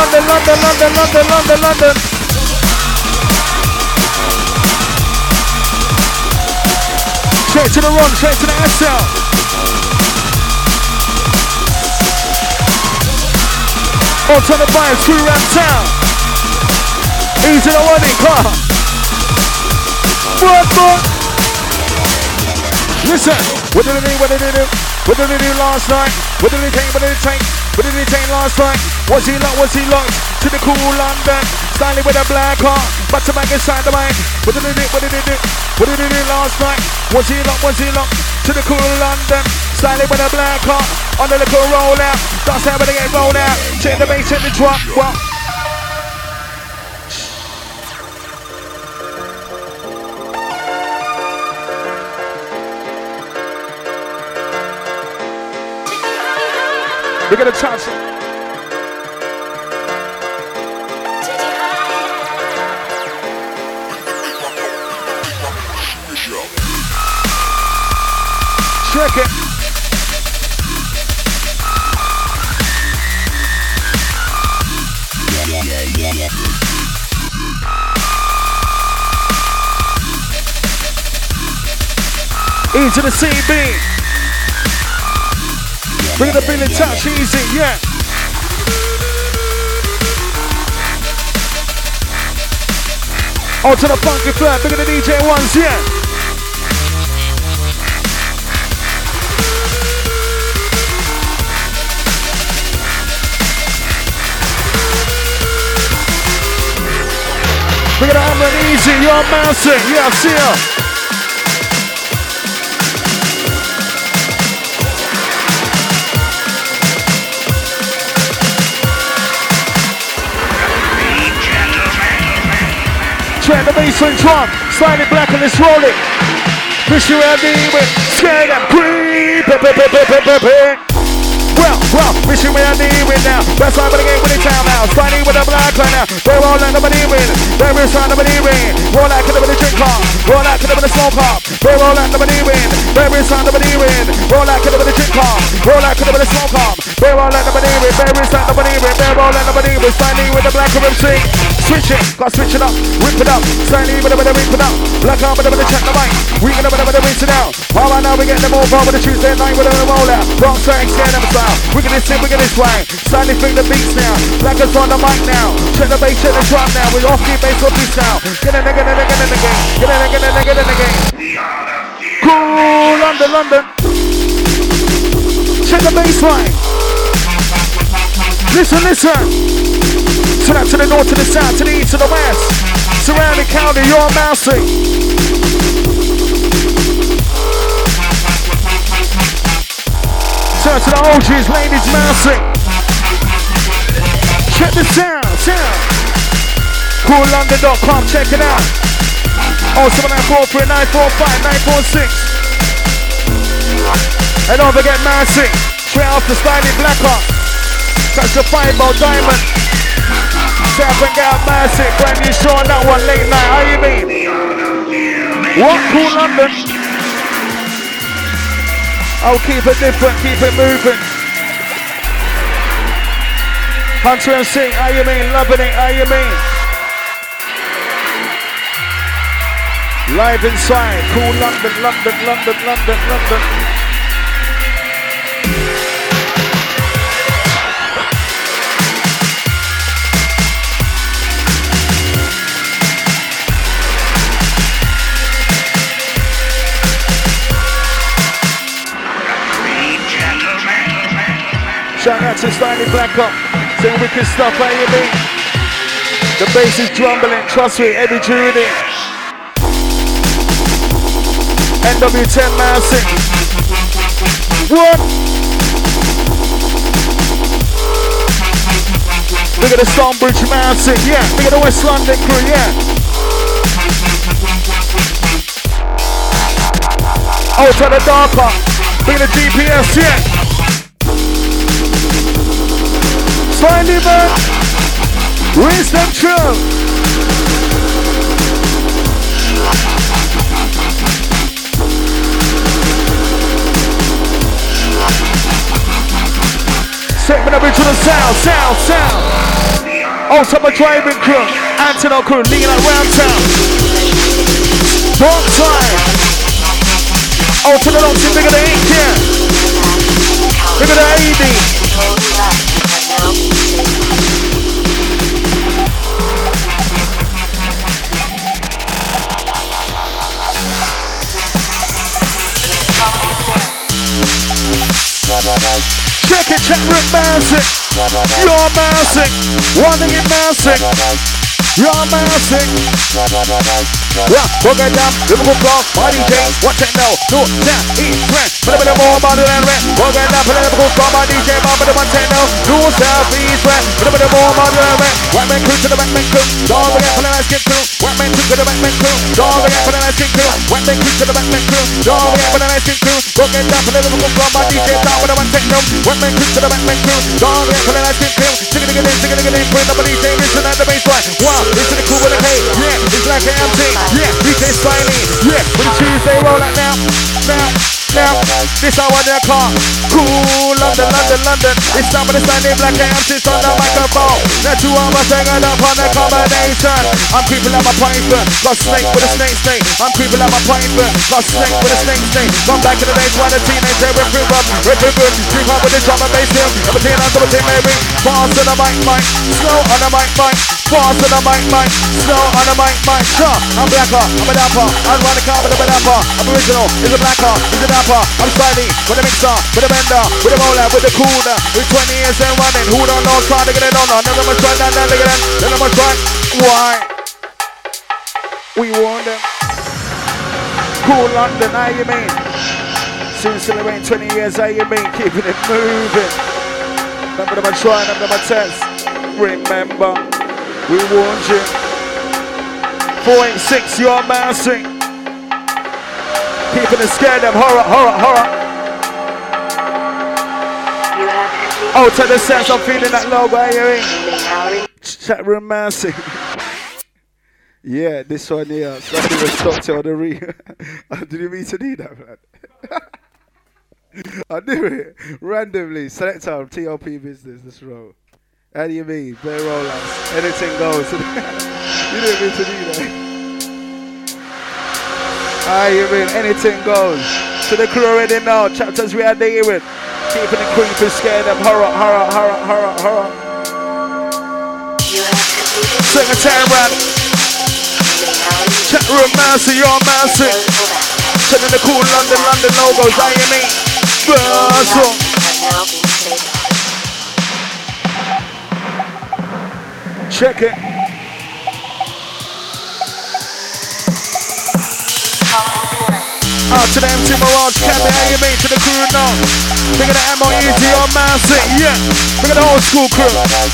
Straight to the run, straight to the SL. On to the vibes, through around town. Easy the running car. What? Listen, what did they do? What did they do last night? What did they take last night? Was he locked to the cool London? Styling with a black heart, back to back inside the mic. What did they do last night? Was he locked to the cool London? Styling with a black heart, on the little roll out. That's how they get rolled out. Check the bass, check the drop. What? We're gonna touch it. Check it. E to the CB. Bring the feeling touch easy, yeah. On to the funky flat, bring the DJ ones, yeah. Bring it on and easy, you're bouncing, yeah, I see ya. Check the bassline drum, slightly black and let's roll it. Push you around the with scared and creep. Well, wish you around the with now. That's why I'm gonna get with the town now. Slightly with the black right now. They're all like nobody win. There is nobody win. Roll like with the drink car. Roll like with the smoke pop. They're all like nobody win. There is nobody win. Roll like with the drink car. Roll like with the smoke pop. They're all like nobody win. There is nobody win. They're all like nobody win. Slightly with the black rib sing. Switch it, gotta switch it up, rip it up, slightly with a bit of rip it up, black arm with a bit of check the mic, we gonna bit of rinse it out. All right now we get them over with the Tuesday night with a roll out, rock track, scare them style, we gonna sit, we gonna swing, slightly fling the beats now, black is on the mic now, check the bass, check the drum now, we're off the bass off this now, get in again, get in again. Cool, London, check the bass line, listen. To that, to the north, to the south, to the east, to the west. Surrounding county, you're mousing. Turn to the OGs, ladies mousing. Check the sound. CoolLondon.com, check it out. 07943 945 946. And don't forget mousing. Straight off the Styling Black Hawk. Touch the fireball diamond. South and Gal Massive, brand new show on that one, late night, how you mean? What? Cool London? I'll keep it different, keep it moving. Hunter and Sing, how you mean? Loving it, how you mean? Live inside, Cool London. Shout out to Styling Black Up, saying wicked stuff, how you mean? The bass is drumbling, trust me, every Judy. NW10 mousing. What? Look at the Stonebridge mousing, yeah. Look at the West London crew, yeah. Oh, to the darker. Look at the GPS, yeah. Finally, man, wisdom true. Segment of original sound. On top of driving crew, Antonov crew, leading around town. Dark side. Oh, to the Loxy, bigger the ink, yeah. Look at the AD. Check Rick Massic. You're Massic. Wanting it Massic. You're Massic. Yeah, we'll get down. Liverpool Club, my DJ. Watch it now. No, now, east, west. Put a bit more about it and rent. We'll get down. Put a Liverpool Club, my DJ. But the one now. No, south, east, west. Put a bit more about it and rent. White man crew to the Batman crew. Don't forget for the nice skin crew. White man crew to the Batman crew. Don't forget for the nice skin crew. White man crew to the Batman crew. Don't forget for the nice skin crew. We'll get down. Put a Liverpool Club, my DJ. Down with the one now. White man crew to the Batman crew. Don't forget for the nice skin crew. Sing it again. Put the DJ. Listen at the baseline. Wow, listen to cool with a K. Yeah, it's like an empty. Yeah, DJ Styling. Yeah, with the Tuesday roll out now. Now, this I want their car. Cool London, London, London. It's time for the standing black AMC's on the microphone. Now two of us hanging up on the combination. I'm creeping like my python, got snake with a snake. I'm creeping like my python, got snake with a snake. Gone back to the days when the teenager ripping up, creep up with the drum and bass him. Everything on the team, maybe. Fast on the mic, slow on the mic, fast on the mic, slow on the mic, sure. I'm blacker, I'm a dapper, I'm running car with a dapper. I'm original, is a blacker, is a dapper. I'm styling with a mixer, with a bender, with a roller, with a cooler. With 20 years and running, who don't know, try to get it on. None of them try, none of them try. Why? We want them. Cool London, how you mean? Soon celebrating 20 years, how you mean? Keeping it moving. None of them try, none of them test. Remember, we warned you. 486, you're massing. Keeping it scared them, horror. Oh, to the sense I'm feeling that logo, how you mean? Chat room massing. Yeah, this one here. Somebody was stopped to the re. Did you mean to do that, man? I knew it. Randomly. Select time, TLP business, this row. How do you mean? Bare rollers. Anything goes. You didn't mean to do that. How you mean? Anything goes. To the crew already now. Chapters we are dealing with. Keeping the creeping scared of horror. Sing a time run. Chat room massive, you're massive. Sending the cool London logos, how you mean? Check it. Out to the MC Mirage, Campbell, how you mean? To the crew now. Think of the MOEG, you're massive, yeah. Think of the old school crew.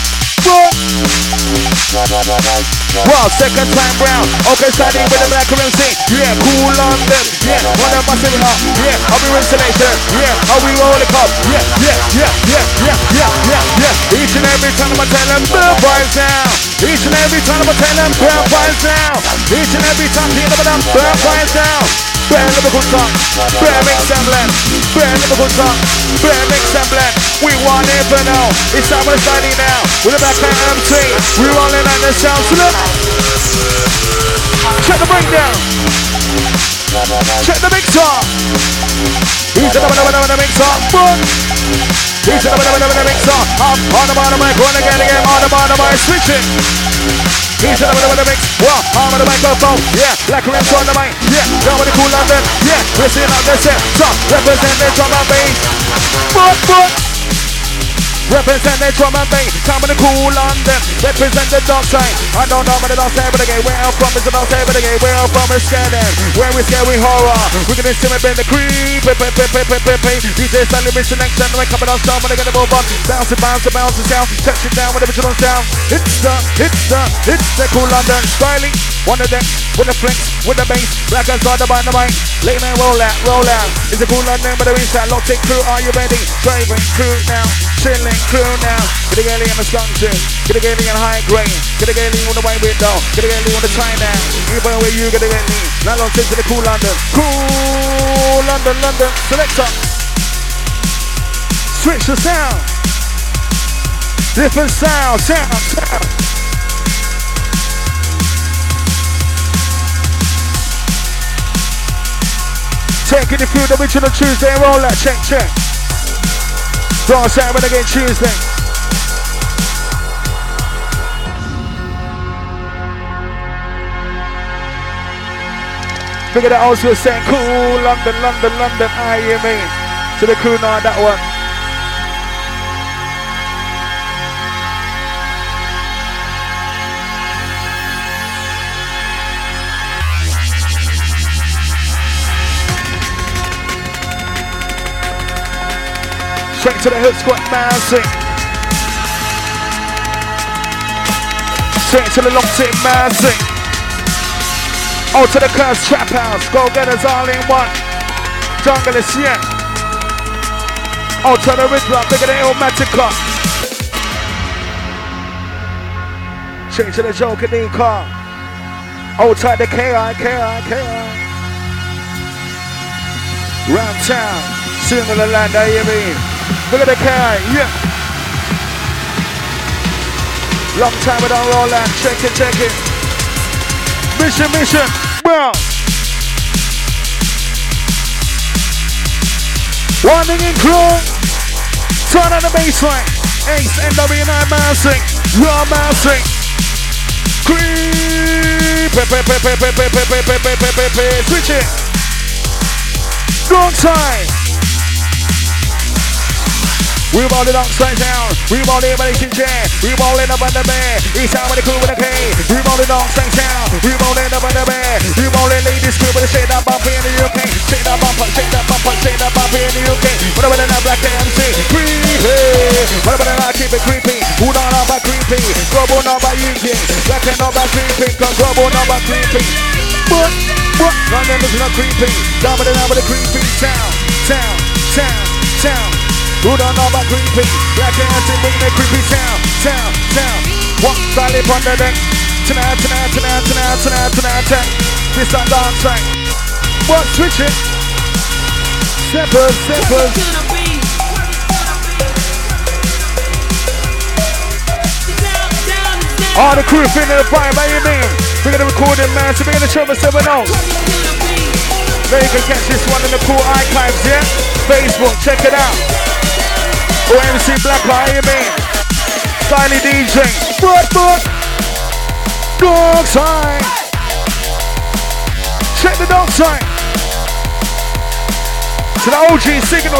Wow, second time round. Okay, standing with the black MC. Yeah, cool London. Yeah, one of my similar. Yeah, I'll be installation. Yeah, I'll be rolling up. Yeah. Each and every time I tell them, burn fires now. Each and every time I tell them, burn fires now. Each and every time I tell them, burn fires now. Burn Liverpool song, burn mix and blend. Burn Liverpool song, burn mix and blend. We want it for now. It's time for the starting now. With the back line MC, we rolling on the sound. So look, check the breakdown. Check the mixer. He's the mixer. Boom. He's the mixer. Up on the bottom mic, one again, on the bottom mic, switching. He's the mix. Well, I'm on the microphone. Yeah, black rims on the mic. Yeah, down with the cool London. Yeah, we're seeing out the set. So, represent the drum and bass. But. Represent the drum and bass. Come with the cool London. Represent the dark side. I don't know, but the dark side of the game. Where I'm from is the dark side of the game. Where I'm from is scared. Where we scared, we horror. We're gonna see me bend the creep. DJ Stanley Mix Selection. We're coming on sound, but they're gonna move on. Bounce it down. Touch it down with the original sound. It's the cool London styling. One of them with the flex, with the bass. Black and on the mic. Late night roll out. It's a cool London, but the inside. Locked in crew, are you ready? Driving crew now. Chilling crew now. Get the alien on the skunk too. Get the alien high grade. Get the alien on the white window. Get the alien on the China. Even where you get the alien. Now long to the cool London. Cool London. Selector. Switch the sound. Different sound. Taking it through the original Tuesday roll out. Check. Don't say it again Tuesday. Figure that I was just saying cool London, I hear me. To the crew now that one. Straight to the hook squat massing. Straight to the long tip massing. Oh, to the curse trap house. Go get us all in one. Jungle is yeah. Oh, to the Riddler. Look at the Illmatic car. Straight to the Joker D car. Oh, to the KI. Round town, single the land, I mean. Look at the car, yeah. Long time without Roland, check it, check it. Mission, bro. Warning in crew. Turn on the baseline. Ace, NW9 mousing. Raw mousing. Creep. Switch it. Wrong side. We ball it outside down. We ball it by the chair. We ball it up on the bed. East side with the crew with a K. We ball it outside down. We ball it up on the bed. We ball it ladies crew with a shade up bumper in the UK. Shade up bumper, shade up bumper, shade up bumper in the UK. What about that black MC? Creepy. What about that keep it creepy? Who don't know about creepy? Global know about UK. Black and know about creepy. Cause global know about creepy. What? None of them is not creepy. Down with the creepy. Town. Who don't know about creepy? Black ass and bring the creepy sound. What solid on the deck? Tonight. This on dance track. What switch it? Steppers. All the crew feeling the vibe, how you mean? We're gonna record it, man, so we're gonna show us 7 0. There you can catch this one in the cool archives, yeah? Facebook, check it out. OMC Black, how you mean? Styly DJ. But. Dog sign. Check the dog sign. To the OG, signal.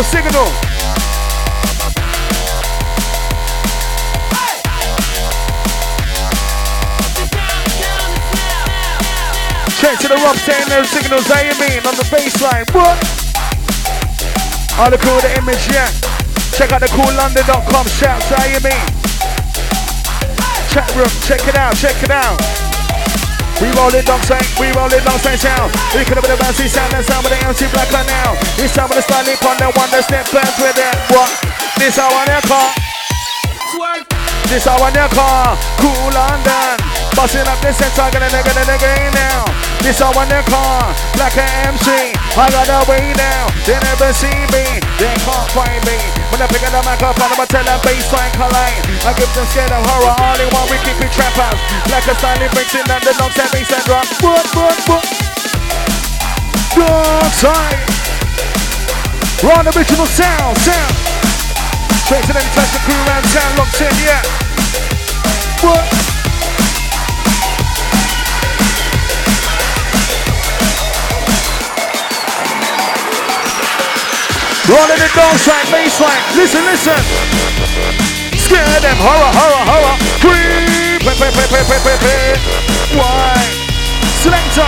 Check to the rock saying those signals, how you mean? On the baseline, what? All the cool, the image, yeah. Check out the coollondon.com, shouts, how you mean? Chat room, check it out. We roll it down sound. We could have been a bouncy sound and sound with the MC Black on now. This time with the style on the one that step first with it. What? This how on their car. Cool London. Busting up the center, gonna now. This how on their car. Black MC. I got away now. They never see me. They can't find me. When I pick up the microphone, I'ma tell them baseline collide. I give them scared of horror. All in one, we keep it trap house. Like a styling brings in and the long time baseline drop. What? Dark side. Run original sound. Straight to the touch the crew around town, locked in, yeah. What? Rolling the dog side, baseline. Listen. Scare them, horror. Creep. Why? Selector.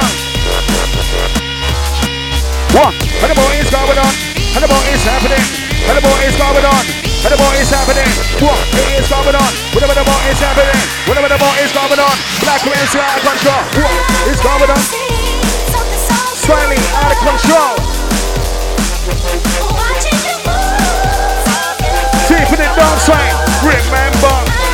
What? And the boy is going on. And the boy is happening. And the boy is going on. And the boy is happening. What? It is going on. Whatever the boy is happening. Whatever the boy is going on. Black Rams out of control. What is going on? Styling out of control. Deep in the dark side, remember.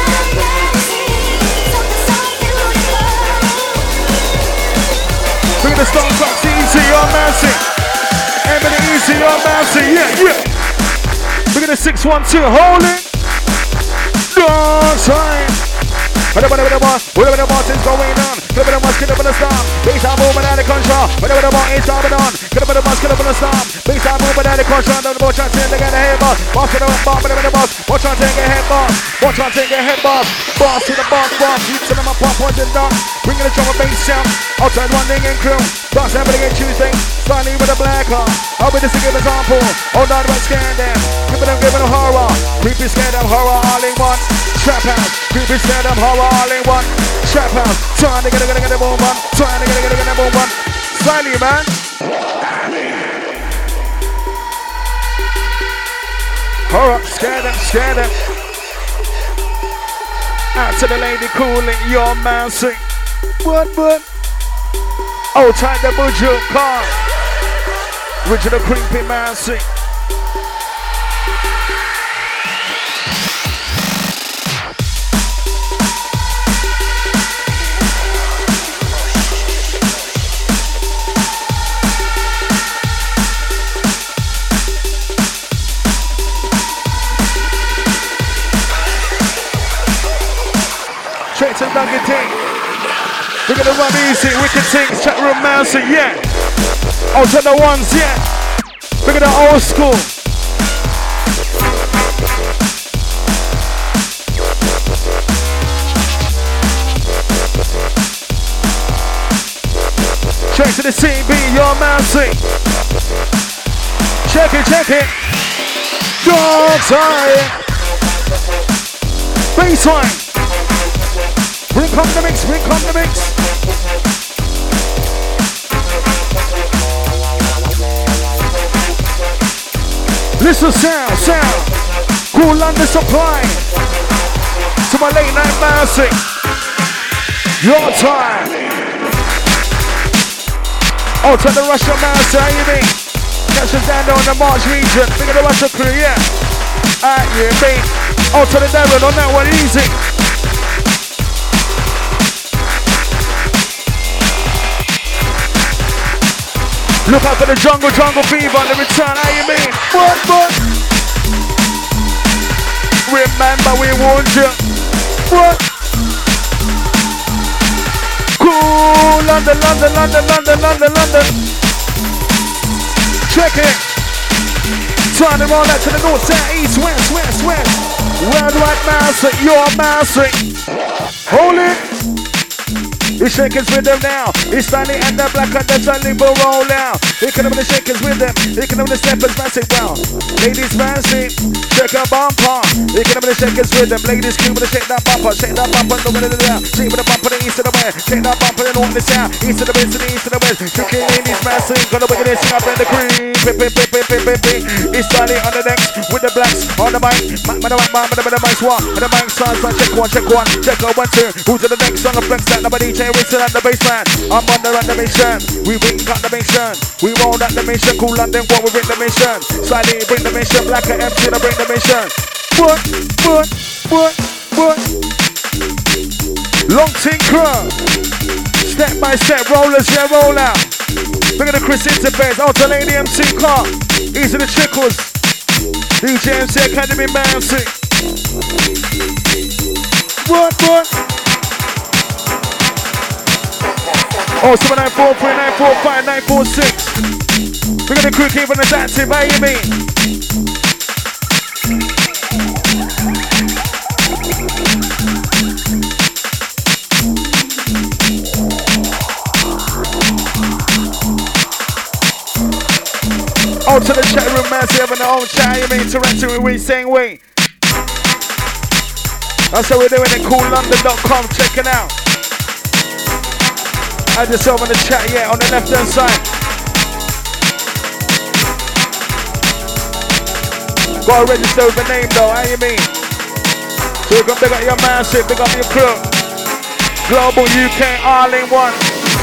Bring the stone clocks easy on Mousy. Emily easy on Mousy, yeah. Bring the 612, hold it. Dark side. Whatever the boss is going on. Get up on the storm. Bass are moving out of control. Whatever the boss is going on. Get up on the storm. Bass are moving out of control. The boss trying to get a head boss. Boss to the boss, whatever the boss. Boss trying to get a head boss. Boss trying to get a head boss. Boss to the boss. Heat to them, pop ones and down. Bringing the drum and bass sound. Outside one thing and crew. Boss happening again Tuesday. Starting with a black heart. I'll be just to give example. Hold on, but scan them. Giving them horror. Creepy scared them horror all in one. Trap house. Creepy scared them horror all in one. Trap house. Trying to get a boom one. Trying to get a boom one. Slightly, man. Horror. Scare them. Out to the lady cooling your mousy. What? Outside the Buju car. Original creepy mousy. and Dungy Ting. We're gonna run easy, wicked things, chat room mousing, yeah. Out to the ones, yeah. We're gonna old school. Check to the CB, you're mousing. Check it, check it. Dog time. Baseline. Bring on the mix, bring on the mix. Listen, sound. Cool London Supply. To my late night mousing. Your time. Oh, to the Russian mouse, how you mean? Catch us down there on the March region. Think of the Russian crew, yeah. Yeah, mate. Oh, to the Darren on that one, easy. Look out for the jungle fever on the return, how you mean? What? Remember we warned you. What? Cool, London. Check it. Turn it all out to the north, south, east, west. Worldwide mousing, you're mousing. Hold it. The shakers with them now. It's Stanley and the black and the Johnny will roll now. They can have the shakers with them. They can have the steppers massive well. Ladies fancy, shake a bumper. They can have the shakers with them. Ladies crew with the shake that bumper. Shake that bumper, look at it down. Shake with the bumper, the east to the west. Shake that bumper, the north to the south. East to the west, and the east to the west. Shaking ladies massive. Gonna wiggle this up in the cream. It's Stanley on the decks with the blacks on the mic. The mic one. And the mic sounds like check one. Check 1, 2. Who's to the next on the flex that nobody DJ Winston at the baseline. I'm on the mission. We wing got the mission. We roll at the mission. Cool London, what we bring the mission. Slightly bring the mission. Black and MC to bring the mission. What? Long ting crew. Step by step, rollers, yeah, roll out. Look at the Chris interface. Out to Lady MC car. Easy the trickles. DJ MC Academy bouncing. What? Oh, 7943, 945, 946. Look at the crew keeping us active, how you mean? Oh, to the chat room, man, so having their own chat, you mean? Interacting with we saying we. That's how we're doing it, coollondon.com, check it out. Add yourself on the chat, yeah, on the left hand side. Gotta register with the name though, how you mean? So you can pick up your massive, pick up your crew. Global UK, all in one.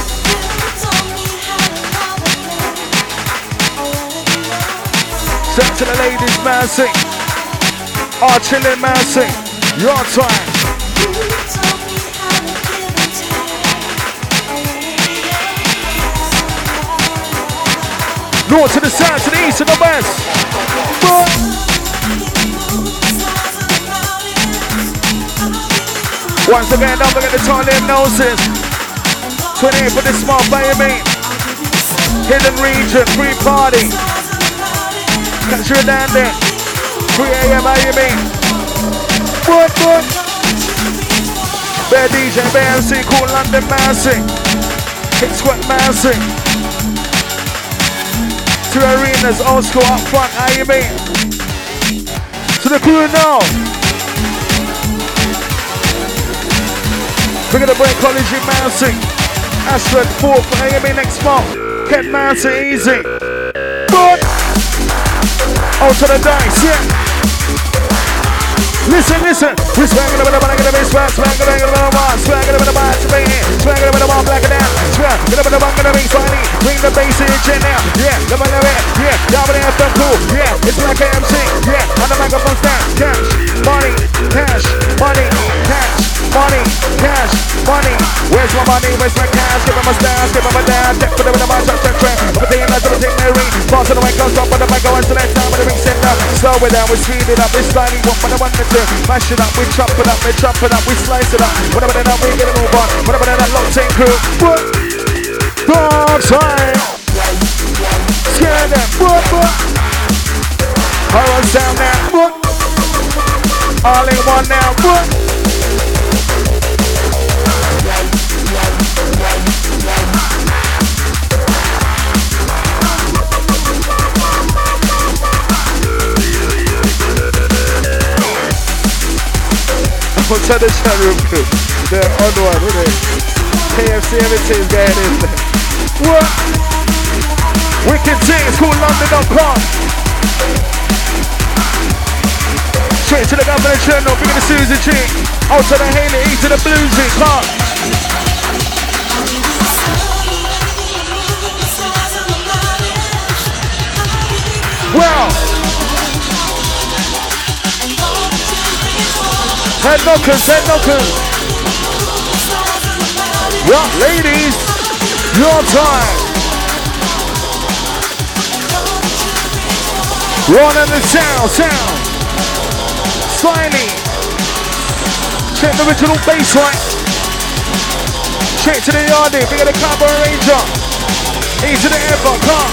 Set to the ladies, massive. All chilling, massive. Your time. North to the south, to the east, to the west. Once again, don't forget the Tottenham noses. 28 for the small baby. Hidden region, free party. Catch you down there. 3 a.m. Miami. What? Bear DJ, Bear MC, Cool London Massing. Kick Squat Massing. 2 arenas, old school up front, how you mean? To the crew now. We're gonna break college in Massing. Ashford 4th for AME next month. Get Massing easy. But out to the dice, yeah. Listen. We're swagging over the money, gonna be swagging over the bar, swagging over the bar, swagging over the bar, black and down, swagging over the bar, gonna be funny. Bring the bass in your now, yeah, the money, yeah, y'all with the FM cool, yeah, it's like MC, yeah, on the microphone stand, cash, money, cash, money, cash, money, cash. cash, money. Where's my money? Where's my cash? Give him my stars, give him my dad. Check for them in the march, check for them. Everything I do, take my ring. Pass on the mic, can't stop on the mic. I want to let time with the ring center. Slow it down, we speed it up. We slide it up, but I want to mash it up. We chop it up, we chop it up, we slice it up. Whatever that we get it move on. Whatever that locked in crew. What? Dog time. Scare them. What? Hold on down now. What? All in one now. What? I'll tell the chat real quick. They're on one, isn't it? KFC, everything's going in there. What? Wicked things called London.com. Straight to the Governor General, big to the Susie G. Out to the Haley, E to the Bluesy, come. Well. Head knockers, head knockers. Yeah, ladies, your time. Run in the sound. Slimy. Check the original bass line. Straight to the yardie, big of the Cowboy Ranger. Easy to the ever, come.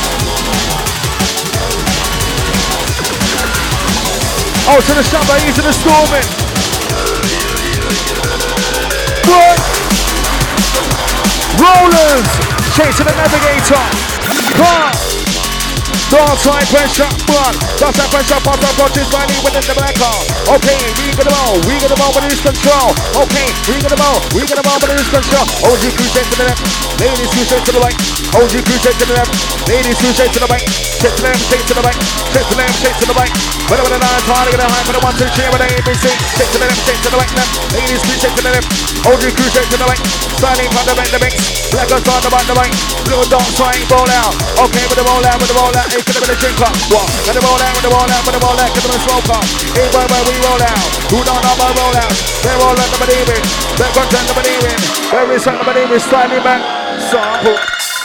Oh, to the summer, easy to the storming. What? Rollers. Straight to the navigator. Come. Dance line pressure, one. Dance line pressure, pop up, got this money within the black car. Okay, we got the ball with this control. Okay, we got the ball with this control. OG crew straight to the left, ladies crew straight to the right. OG crew straight to the left, ladies crew straight to the right. Straight to them, straight to the right. Straight to them, straight to the right. Whatever the line, hard to get a high for the 1, 2, 3, with the ABC. Straight to the left, straight to the right, left. Ladies crew straight to the left. OG crew straight to the right. Starting from the right, the mix. Black us on the right. Blue dance line, roll out. Okay, with the roll out. It's gonna be the drink up. What? With the roll out. Give them a smoke up. Hey, where we roll out. Who don't know about roll out? They roll out, nobody win. They're content, nobody win. Where is somebody win? Sliding back. Sample.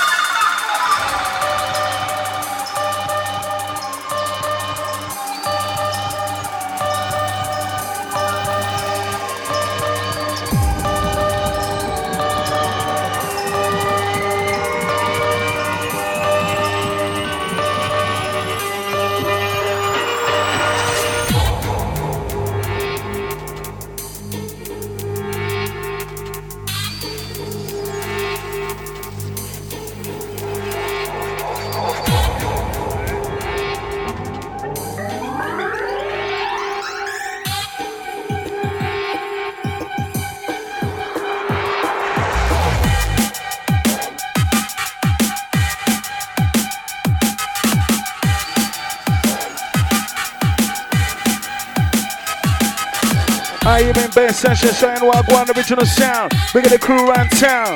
You been best session, saying what one original sound. Big of the crew around town.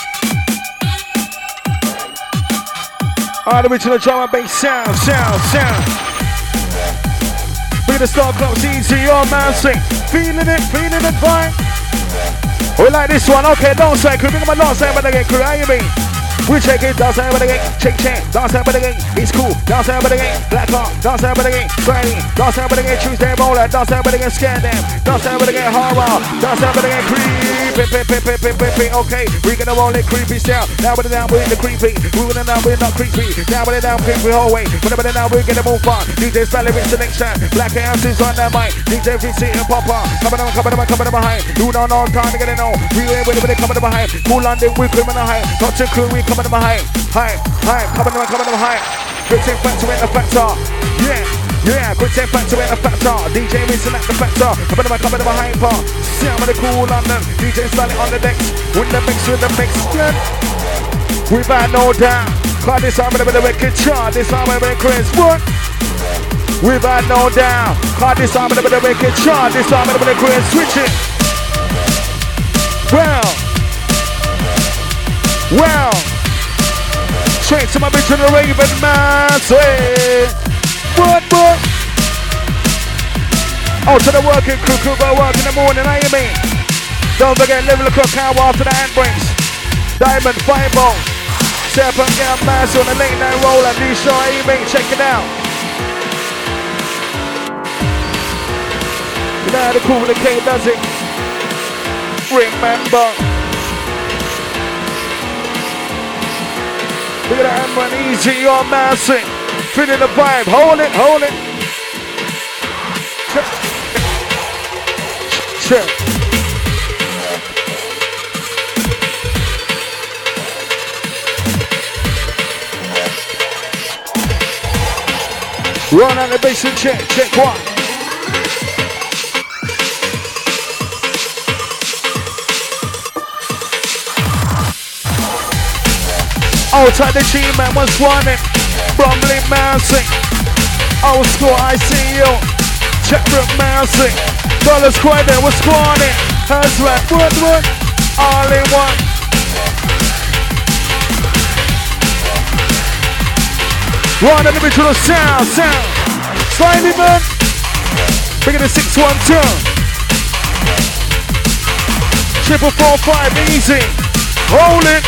All original drum and bass sound. Big of the Star Club's easy, your man sing. Feeling it fine. We like this one, okay, don't say crew. Big of my last time, but again, crew, how you mean? We check it, dance over the game, check, dance over the game, it's cool, dance over the game, black car, dance over the game, Friday, dance over the game, Tuesday roller, dance over the game, scare them, dance over the game, horror, dance over the game, creepy, okay, we gonna roll it creepy style, now we're down with the creepy, moving it down, we're not creepy, now we're down creepy hallway, whenever they're down, we're gonna move on, DJ Valerie selection, black houses on that mic, DJ VC and Papa, coming on behind, you don't know, time to get it on, we ain't with it, coming behind, cool London, we're criminal high, not to crew, we coming behind, high, coming behind. Quick take back to win the factor. Yeah, quick take back to win the factor. DJ Mason at the factor. Coming behind part. Sound with the cool London. DJ Stanley on the decks. With the mix. Yeah. We've had no doubt. Cause this time with the wicked chart. This time with the Chris. What? We've had no doubt. Cause this time with the wicked chart. This time with the Chris. Switch it. Well. Straight to my bitch on the Raven man, say what? Oh, to the working crew, go work in the morning, how you mean? Don't forget, level the cook out after the handbrakes. Diamond, Fireball. Step and get a mass on the late night roll and do show Amy. Check it out. You know how the cool the K does it. Remember. Look at that Amber and Easy, you're massing. Feeling the vibe. Hold it, hold it. Check. Run on the bass and check, check one. Outside the G-Man was running, rumbling mousing. Old school, I see you. Check room mousing. Dollars Croydon was squatting. Hands right, what, all in one. Run an individual sound. Slimy man. Bigger than 612. 445, easy. Hold it.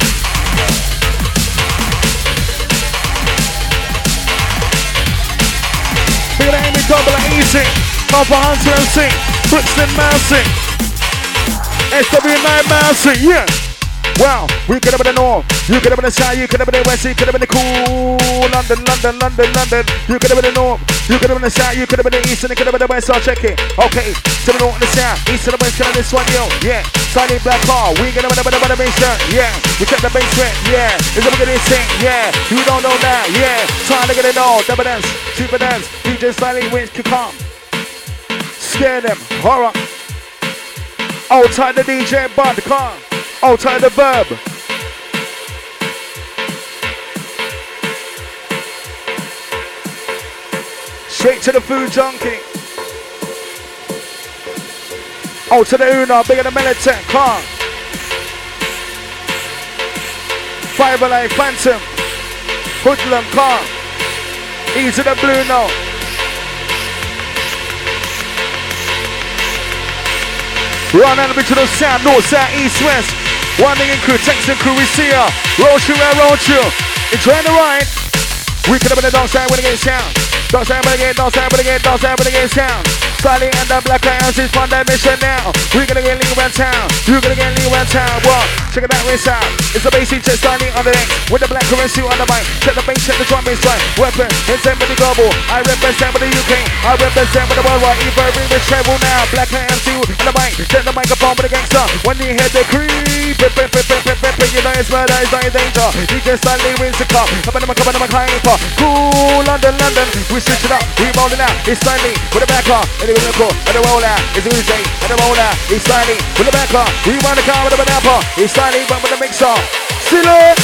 Bigger than Amy double and easy. Papa Hunter MC. Brixton Mousing. SW9 Mousing, yeah. Wow, we could have been the north, you could have been the south, you could have been the west, you could have been the cool London. You could have been the north, you could have been the south, you could have been the east, and you could have been the west. I'll check it. Okay, to the north and the south, east and the west, kind of this one, yo. Yeah, tiny black car, we gonna been the bass, yeah. We check the basement, yeah. Is it gonna sing, yeah. You don't know that, yeah. Trying to get it all, double dance, super dance, DJ Styling wins, kick on. Scare them, horror. Outside the DJ bar, the car. Outside the verb. Straight to the food junkie. Out to the Uno, bigger than Militech car. Fiber Life Phantom. Hoodlum car. Easy the Blue Note. Run out of to the south, north, south, east, west. One in crew, Texan crew, we see ya. Roll you, enjoy the ride. We could have been a dance side when it gets sound. Dance side when it gets sound. Slightly and the black house is on that mission now. We're gonna get lean around town. You're gonna get lean around town. What? Check it out, race out. It's the basic chest styling on the neck. With the black currency on the mic. Check the bass, check the drum bass line. Weapon, insane with the global. I represent with the UK. I represent with the worldwide. Even bring the travel now. Black MC on the mic. Check the microphone with the gangster. When you hear the creep. You know it's murder, it's not in danger. DJ styling wins the cup. Come on, I'm climbing for. Cool, London. We switch it up, we roll it out. It's styling with the back car. And the roll out, it's Uzi, and the roll out, it's styling with the back car. We run the car with the banana, it's styling but with the mixer. Silly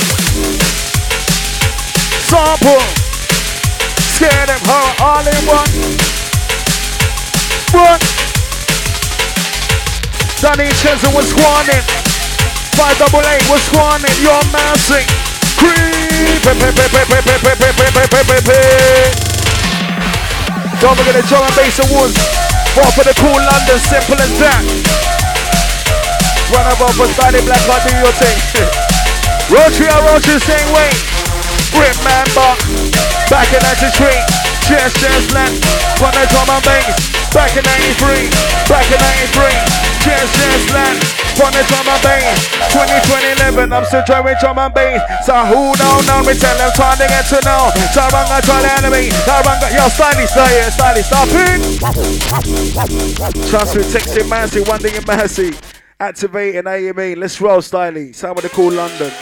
sample, scare them all in one. Danny Chesson was squanning, 588 was squanning, you're mousing. Creep, don't forget the drum and bass awards. More for the cool London, simple as that. Run about for Styling Black, I'll do your thing. Rotary, same way. Remember, back in 93, Cheers, land. Run the drum and bass. Back in 93, Cheers, land. Run the drum and bass. 2011, I'm still trying drum and bass. So who don't know me, tell them trying to get to know. Saranga try the enemy. Saranga, yo, Styling, stop it. Trust me, texting Mercy, one thing in Mercy. Activating AME, let's roll Styling. Somebody call London.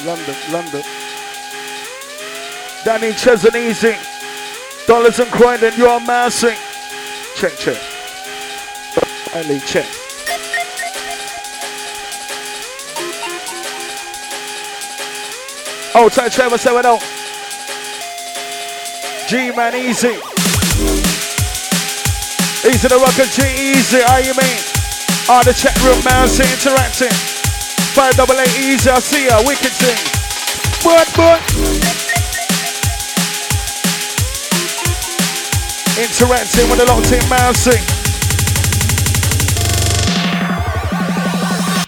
Danny Chesson easy. Dollars and Croydon, you're mousing. Check. Styling, check. Outside Trevor 70. G-Man easy. Easy the rocker G easy, how you mean? Oh, the chat room mouse interacting. 588 easy, I see ya, wicked thing. But. Interacting with the locked in mousing.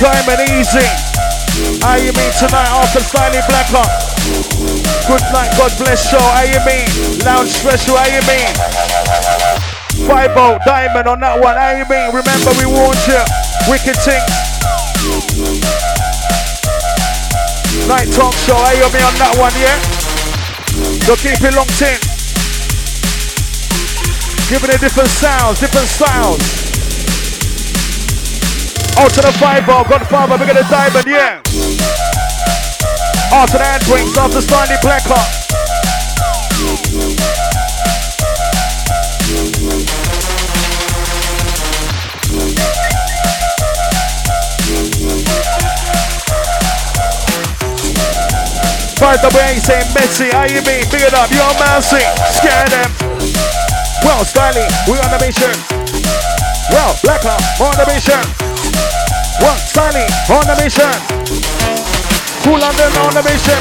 Diamond Easy. How you mean tonight after Styling Blacker? Good night, God bless show. How you mean? Lounge special. How you mean? 5-0 Diamond on that one. How you mean? Remember we warned you. Wicked thing. Night talk show. How you mean on that one? Yeah. So keep it locked in. Giving it different sounds, different styles. Out to the 5-0, Godfather, we're gonna Diamond, yeah. After the hand drinks, after Stanley Blacker. By the way, say Messi, how you mean? Big it up, you're Messi, scare them. Well, Stanley, we're on the mission. Well, Blacker, on the mission. Well, Stanley, on the mission. Cool London on the mission.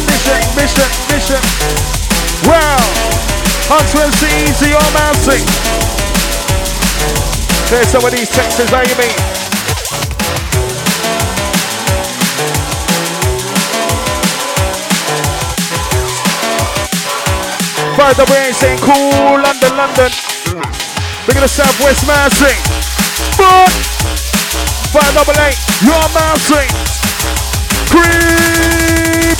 Well, Hunter MC Easy, you're Messi. There's some of these texts, how you mean? By the way, saying cool London. Big of the Southwest Massing. But 588, you're Massing. Creep.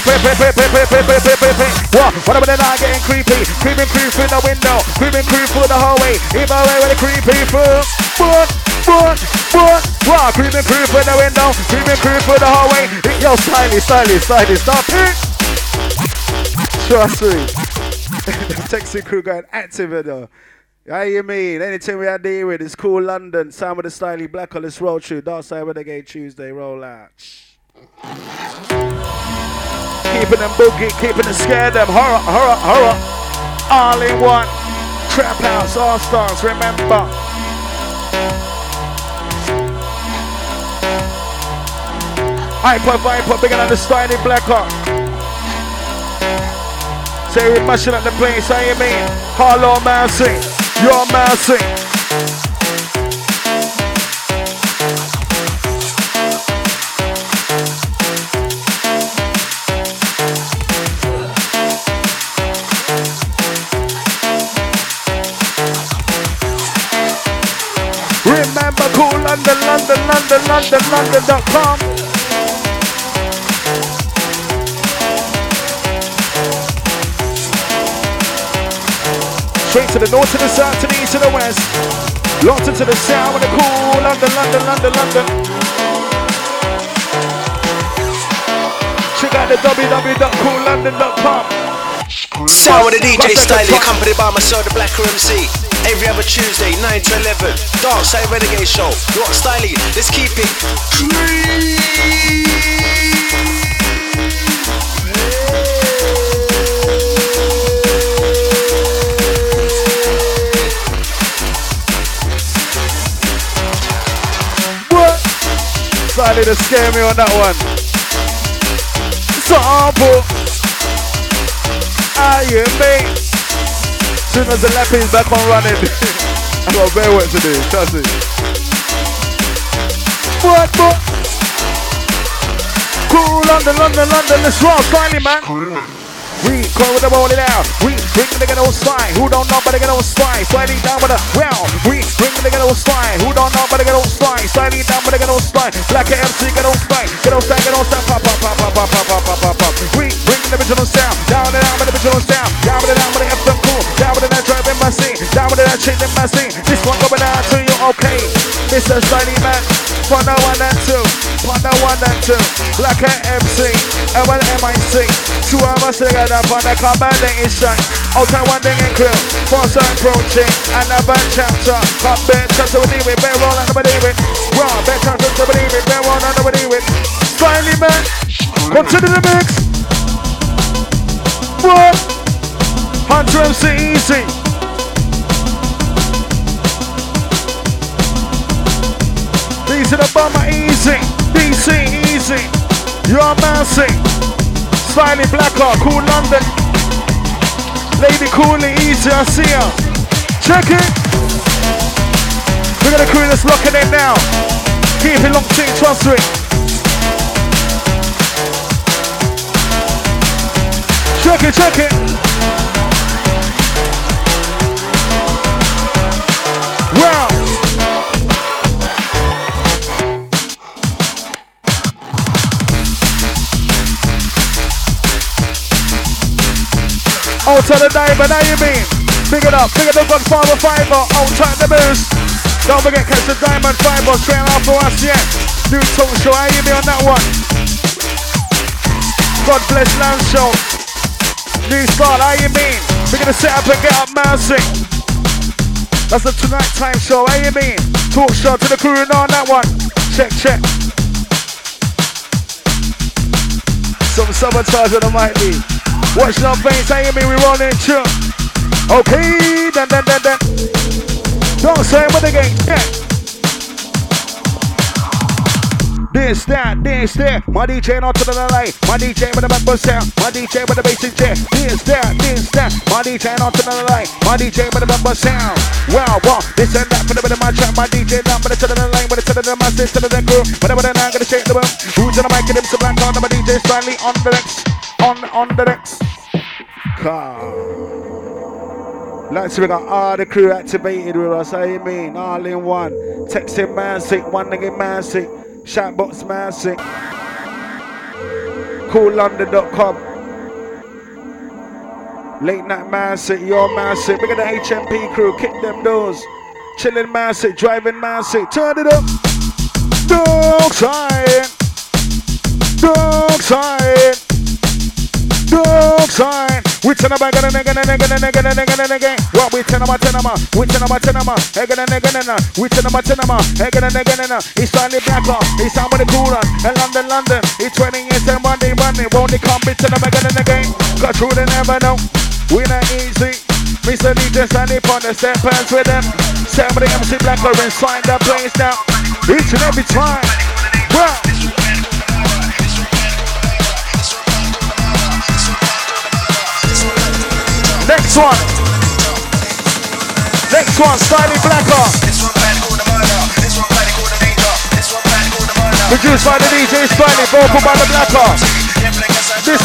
What about the night getting creepy? Creeping through the window. Creeping through the hallway. Even away with the creepy foot. What? Creeping through the window. Creeping through the hallway. Yo, styly, stop it. Trust me. The taxi crew going active in there. How you mean? Anything we are dealing with is cool London. Sound with the Styly Black on this roll through. Dark Side Renegade Tuesday, roll out. Keeping them boogie, keeping them scared them. Horror. All in one. Trap House, All Stars, remember. Hyper, bigger than the Styly Black on. Say we're mashing up the place, how you mean? Hello, Mercy, you're Mercy. Remember, cool London.com. Straight to the north, to the south, to the east, to the west. Locked into the sound with the cool London. Check out the www.coollondon.com. Sound with the DJ Styly, accompanied by myself, the Blacker MC. Every other Tuesday, 9 to 11. Dark Side Renegade Show. You want Styly? Let's keep it clean. Styly to scare me on that one. Sample. Are you mate? Soon as the lap is back on running, I got bare work to do, trust me. What? Cool London, let's roll, Styly man. We call with the rolling out. We bring the nigga no spy. Who don't know but they get no spy. Sliding down with a well. We bring the nigga no spy. Who don't know but they get no spy. Sliding down but they get no spy. Black MC get no spy. Get no spy. Pop. We bring the original sound. Down with the original sound. Down with the FM cool. Down with that drive in my scene. Down with that shit in my scene. This one going out to you, okay. Mr. Styly man. For the 1 and 2. Black MC. And one MIC. 2 of us together. For the combination, outside one thing and crew, force approaching, another chapter, got better to believe it, better roll and nobody with, raw, better to believe it, better roll and nobody with, Styly man, consider the mix, what, Hunter MC Easy, these are the bomber Easy, DC Easy, you're Mercy. Styly Blacker, cool London. Lady Coolly Easy, I see her. Check it. We're gonna crew this locking in now. Keep it locked in, trust me. Check it, check it. Wow. Out to the diver, now you mean? Big it up, big it up, Godfather Fiber, out track the boost. Don't forget, catch the Diamond Fiber, straight out for us, yeah. New talk show, how you be on that one? God bless Land Show. New start, how you mean? We're gonna set up and get up, Mercy. That's the tonight time show, how you mean? Talk show to the crew on that one. Check, check. Some sabotage on the mic be. Watch our face, how you mean? We rolling true. Okay, then. Don't say it with the game, yeah. This, that, my DJ not to the LA, my DJ with the bumper sound, my DJ with the basic jet. This, that, my DJ not to the LA, my DJ with the bumper sound. Wow, this and that for the bit of my trap, my DJ down, but it's to the lane, but it's to the master, to the crew, whatever then I'm gonna shake the boom. Who's in the mic and him, so black on, my DJ Stanley on the next, on the next. Let's we got all the crew activated with us, how you mean? All in one. Texting man sick, one nigga man sick. Shoutbox man sick. CoolLondon.com. Late night man sick, your man sick. Look at the HMP crew, kick them doors. Chilling man sick, driving man sick. Turn it up. Dog side. Dog side. Dog side. We turn about again. What we turn about, we turn about again. We turn about again. It's Stanley Blacker, it's somebody cool on. And London, it's 20 years and Monday. Won't they come be turn again. Got through they never know. We not easy. Mr. DJ Stanley on the steppers with them. Somebody MC Blacker inside the place now. Each and every time. Well. Next one, Stanley Blacker. Produced by the DJ Stanley, vocal by the Blacker. This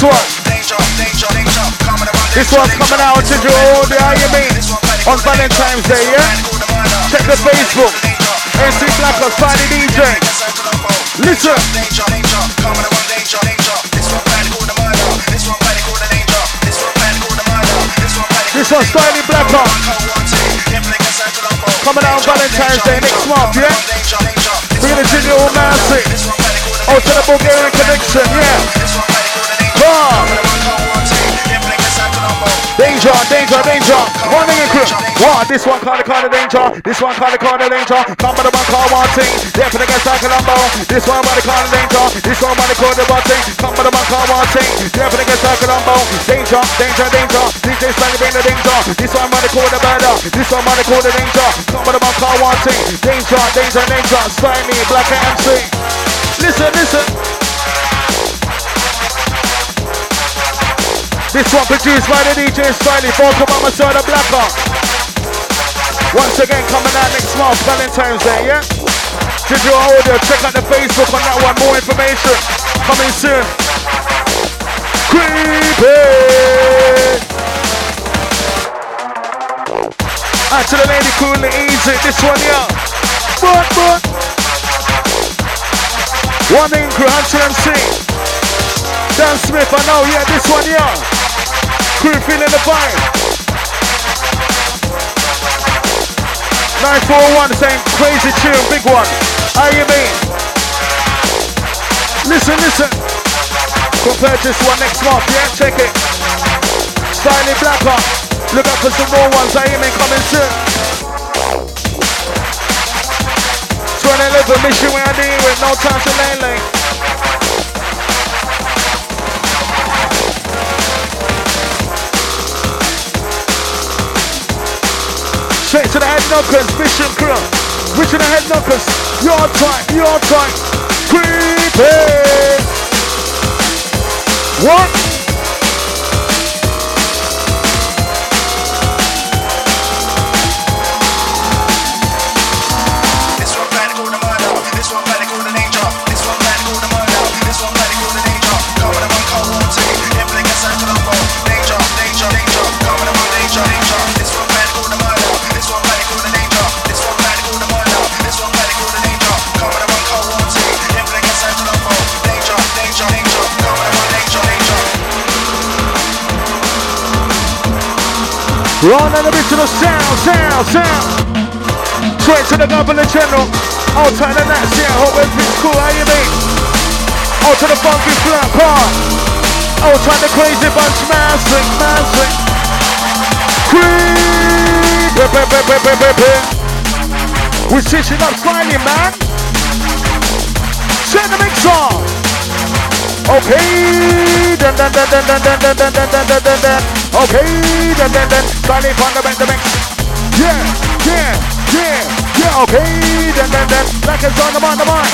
one's coming out to you all the how you mean on Valentine's Day, yeah? Check the Facebook, MC Blacker, Stanley DJ. Listen. This one's Stanley Blacker. Coming out on Valentine's Day next month, yeah? We're gonna do the all Mercy. Out to the Bulgarian connection, yeah? Danger. One nigga crew. What? This one call the danger. This one call the danger. Come by the one call one thing. Yeah, for the guys like Colombo. This one by the call the danger. This one by the call the button. Come by the one call one thing. Yeah, for the guys like Colombo. Danger. DJ Stanley bring the danger. This one by the call the murder. This one by the call the danger. Come by the one call one thing. Danger. Stanley, Black MC. Listen. This one produced by the DJ Stanley, vocal by my side of Blacker. Once again, coming out next month, Valentine's Day, yeah? Digital audio, check out the Facebook on that one, more information coming soon. Creepy! Out to the lady cool and easy, this one, yeah. But. One in crew, Hunter MC. Dan Smith, I know, yeah, this one, yeah. Crew feeling the vibe. 941 saying crazy tune, big one. How you mean? Listen. Go purchase one next month, yeah? Check it. Stanley Blacker. Look out for some more ones. How you mean? Coming soon. 2011 mission we are dealing with. No time to lay. Straight to the head knockers, Mission Crew. Which of the head knockers? Your time. Creepy. What? This one radical the murder. Run on the bit to the sound. Straight to the Governor General. Outside the Nazi, I hope everything's cool, how you mean? Out to the funky flat car. Outside the crazy bunch, massive. We're stitching up slightly, man. Set the mix on. Okay, dun. Okay, dun. Slightly fun to make the mix. Yeah, okay, dun. Like it's on the mind.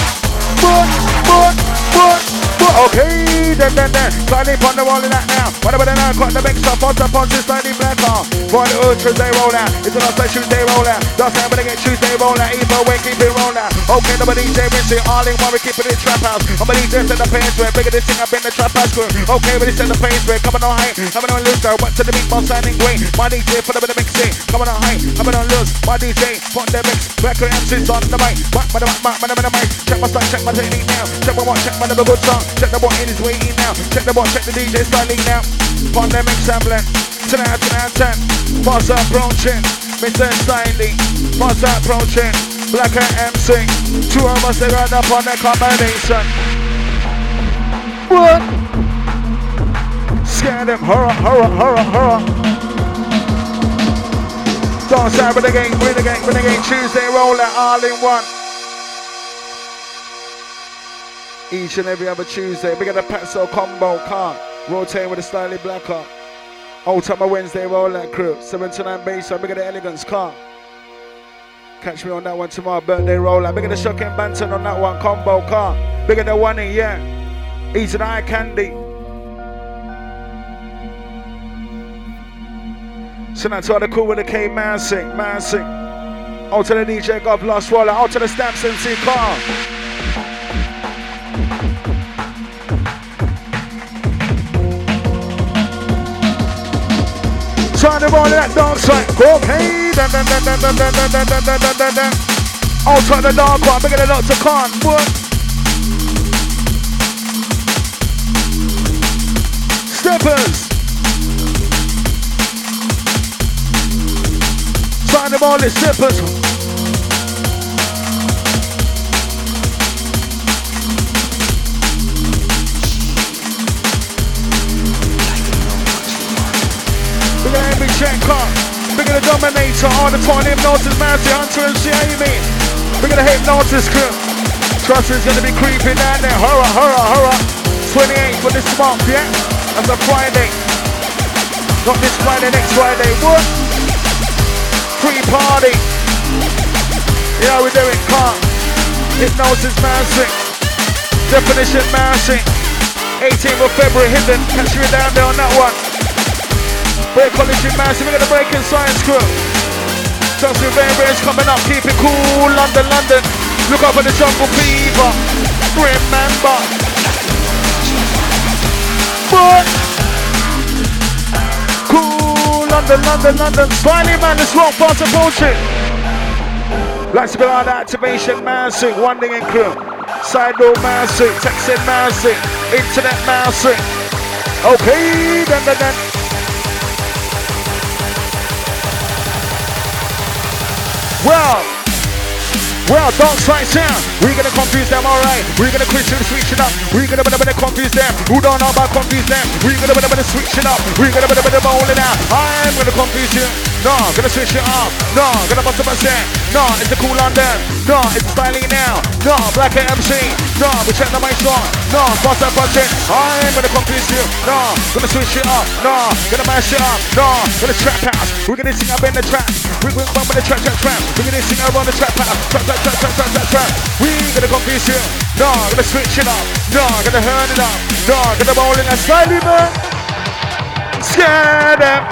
Okay, dun. Slightly fun to roll it out now. Whatever the now, cut the mix up, on the punches, slightly black on. For the ultras, they roll out. It's an outside Tuesday roll out. That's how they get Tuesday roll out. Either way, keep it roll out. Okay, the DJ rinse it. All in one, we keep it in trap house. I'm a DJ set the pains where bigger this thing up in the trap house crew. Okay, but it's set the pains where coming on high. Coming on loose, though. What to the big boss sounding great. My DJ for the bit of mixing. Coming on high, coming on loose. My DJ, put the mix. Record MC's on the mic. Back by the mic. Check my style, check my technique now. Check my watch, check my number good song. Check the what in his waiting now. Check the what, check the DJ styling now. Put the mix sampling. 10 out of 10. Fast approaching. Mr. Styling. Fast approaching. Black and MC. Two of us, they run up on the combination. What? Scare them. Horror. Dance out with the game, win the game. Tuesday roll out, all in one. Each and every other Tuesday. We got a Patso combo car. Rotate with a styling black car. Out on my Wednesday roll out crew. 7 to 9 bass, we got the elegance car. Catch me on that one tomorrow, birthday roll out. We got the shocking banton on that one, combo car. We got the one in, yeah. Eating eye candy. So now to all the cool with the K, man sing. Out to the DJ, God bless roll out. Out to the Stamps MC car. Trying to roll that dance like okay, dun. Outside the dark one, bigger than Dr. Khan. What? Steppers. Trying to roll it, steppers. Big check car, bigger the dominator, all the time hypnosis, Mancy, Hunter and see how you mean. Bigger the hypnosis crew. Trust is gonna be creeping down there. Horror. 28 for this month, yeah? That's a Friday. Not this Friday, next Friday. What? Pre-party. You know we do it, car. Hypnosis, Mancy. Definition, Mancy. 18th of February, hidden. Catch you down there on that one. Break college in Massive, we got the Breaking Science crew. Justin Various coming up, keep it cool, London. Look out for the jungle fever. Remember. But cool, London. Smiley man, this rock fast approaching. Likes to be on activation, Massive, one thing in crew. Side door Massive, texting Massive, internet Massive. Okay, then. Well, don't try sound. We're gonna confuse them, alright. We're gonna switch it up. We're gonna confuse them. Who don't know about confuse them? We're gonna switch it up. We're gonna roll it out. I'm gonna confuse you. No, gonna switch it up. No, gonna bust up my set. No, it's a cool London. No, it's styling now. No, Black MC. No, we check the mic on. No, bust up budget. I'm gonna confuse you. No, gonna switch it up. No, gonna mash it up. No, gonna trap house. We're gonna sing up in the trap. We're gonna bump in the trap. We're gonna sing around the trap house. Trap. We gonna confuse you. No, gonna switch it up. No, gonna turn it up. No, gonna roll in a slightly man. Scare them.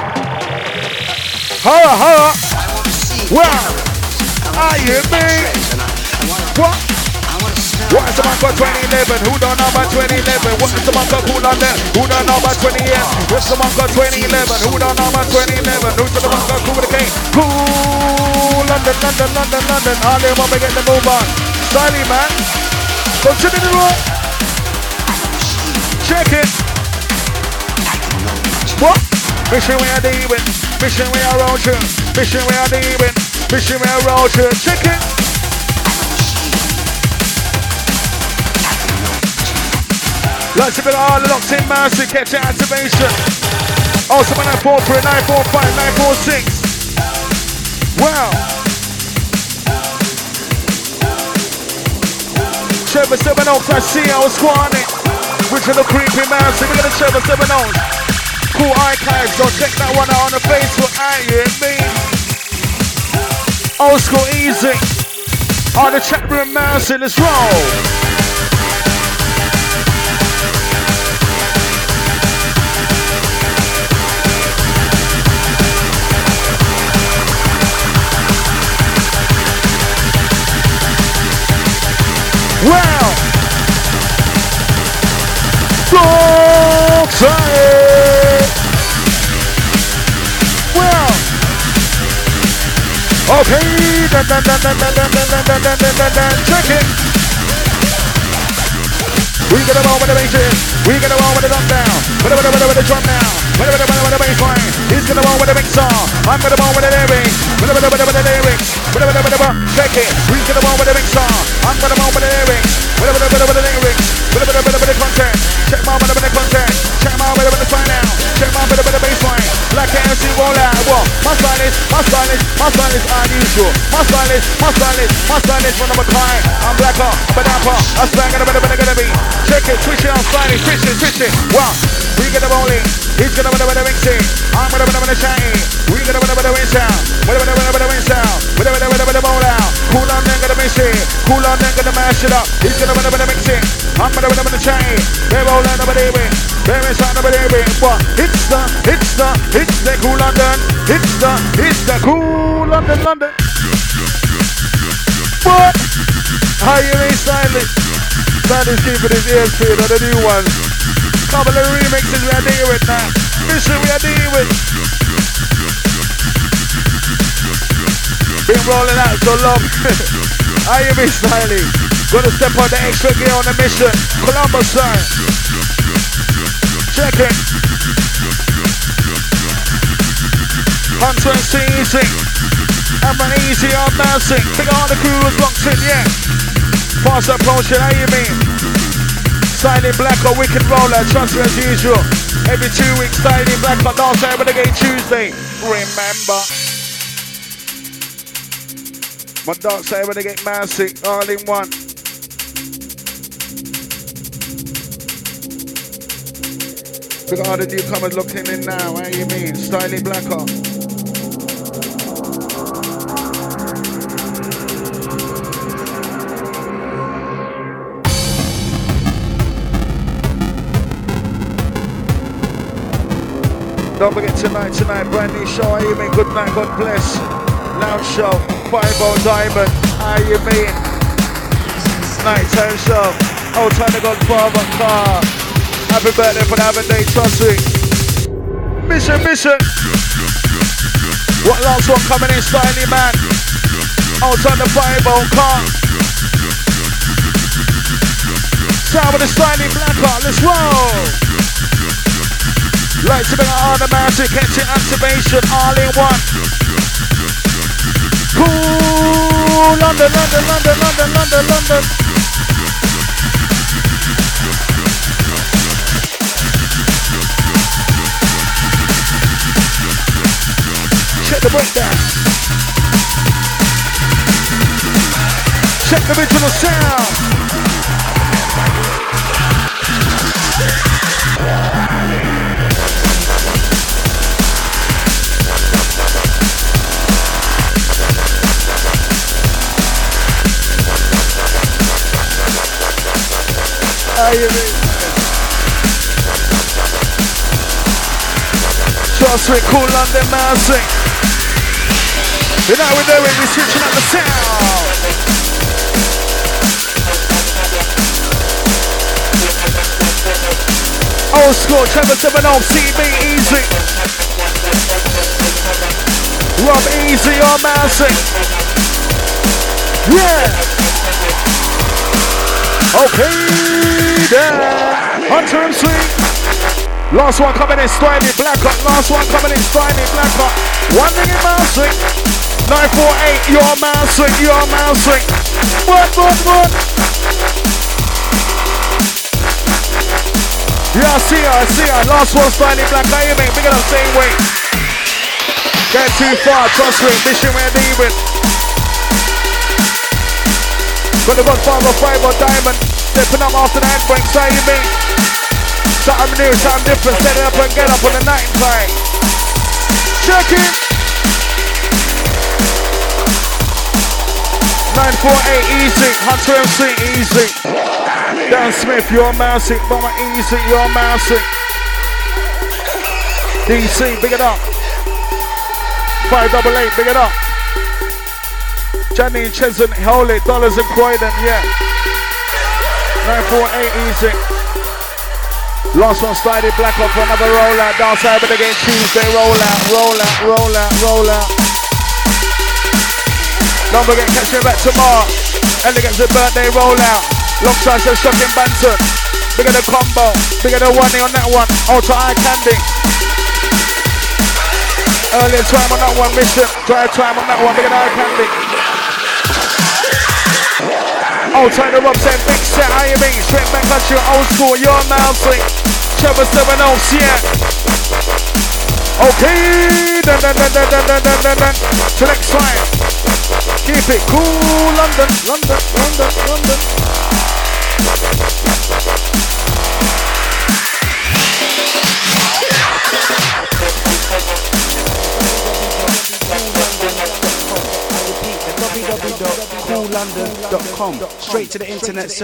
Horror. Well, are you me? What? What is the man got 2011? Who don't know about 2011? What is the man got cool on there? Who don't know about 20 years? What's the man got 2011? Who don't know about 2011? Who's the man got cool with the king? Cool, London. All they want to get the move on. Styling, man. Continue the road. Check it. What? Mission we are dealing. Mission we are road trip. Mission we are dealing. Mission we are road trip. Check it. Lots of it all locked in, Mercy, catch your activation. Also, 943, 945, 946. Wow. Trevor 7 Oaks, I see I was squatting. Which are the creepy Mercy? We're gonna Trevor 7 Oaks. Cool archives, so check that one out on the Facebook. You and me. Old school easy. On the chat room, Mercy, let's roll. Well, so well, okay, check it. We get them on with the bass in. We get them on with the dump down. With the drum now. With the bass line. He's gonna on with the mix on. I'm gonna on with the lyrics. With the lyrics. Check it. We get them on with the mix on. I'm gonna on with the lyrics. With the lyrics. With the content. Check my with the content. Check my with the sign now. Check my with the bass line. Like MC roll out. Well, my stylist unusual. My stylist one of a kind. I'm blacker, but I'm slang gonna be. Check it, switch it on, slide it, switch it. Wow, we get the bowling. He's gonna win the mixing. I'm gonna win the shiny. We gonna win the wind sound. Win the wind sound. Win the bowl out. Cool on then gonna mix it. Cool on then gonna mash it up. He's gonna win the mixing. I'm gonna win the shiny. They roll out nobody win. They're inside nobody win. But it's the cool London. It's the cool London. What? How you mean silent? Sandy's keeping his ears peeled on the new ones. Couple of remixes we are dealing with now. Mission we are dealing with. Been rolling out so long. How you mean styling? Gonna step on the extra gear on the mission. Columbus side. Check it. Hunter and Easy. I'm an easy on bouncing. Big on the crew was locked in, yeah. Fast approaching, how you mean? Styling black or wicked roller, trust me as usual. Every 2 weeks, styling black or dance over the game Tuesday. Remember. My dark side when they get massive, all in one. Look at all the newcomers looking in now, how you mean? Styling blacker. Don't forget tonight, brand new show, how you mean? Good night, God bless. Lounge show, 5-0 Diamond, how you mean? Nighttime show, old time to Godfather car. Happy birthday for the having day, trust me. Mission. What last one coming in, styling man? Old time the 5-0 car. Sound with the styling black car, let's roll. Like to bring it on the mountain, catch it activation, all in one. Cool, London. Check the breakdown. Check the original sound. How you mean? Trust me, cool London mousing. You know we're doing, we're switching up the sound. Old school, Trevor 7 CB Easy. Rob Easy on mousing. Yeah. Okay, there. Hunter and Sweet. Last one coming in, Stiny, Black Up. Last one coming in, Stiny, Black Up. One thing in Mouse Swing. 948, your Mouse Swing, your Mouse Swing. What? Yeah, I see ya. Last one, Stiny, Black. How you mean? Big it up, same way. Get too far, trust me. Mission where leaving. Got the Godfather 5 or Diamond. Stepping up after the handbrakes. How you mean? Something new, something different, set it up and get up on the night time. Check it. 948 easy, Hunter MC easy. Dan Smith, you're mousing. Bomber easy, you're mousing. DC, big it up. 588, big it up. Johnny Chesson, Holy, Dollars and Croydon, yeah. 948 easy. Last one, Stiny, Black Up for another rollout. Downside, but again Tuesday, rollout. Don't forget, catch me back tomorrow. Elegance and birthday rollout. Alongside some shocking Banton. Bigger the combo, bigger the one on that one. Ultra Eye Candy. Earlier time on that one, mission. Dry time on that one, bigger the Eye Candy. Old time the Rob said, big set, how you mean? Straight back country, old school, you're mousing. Trevor 7 yeah. Okay, dun. Till next time. Keep it cool, London. www.coollondon.com. Straight to the internet.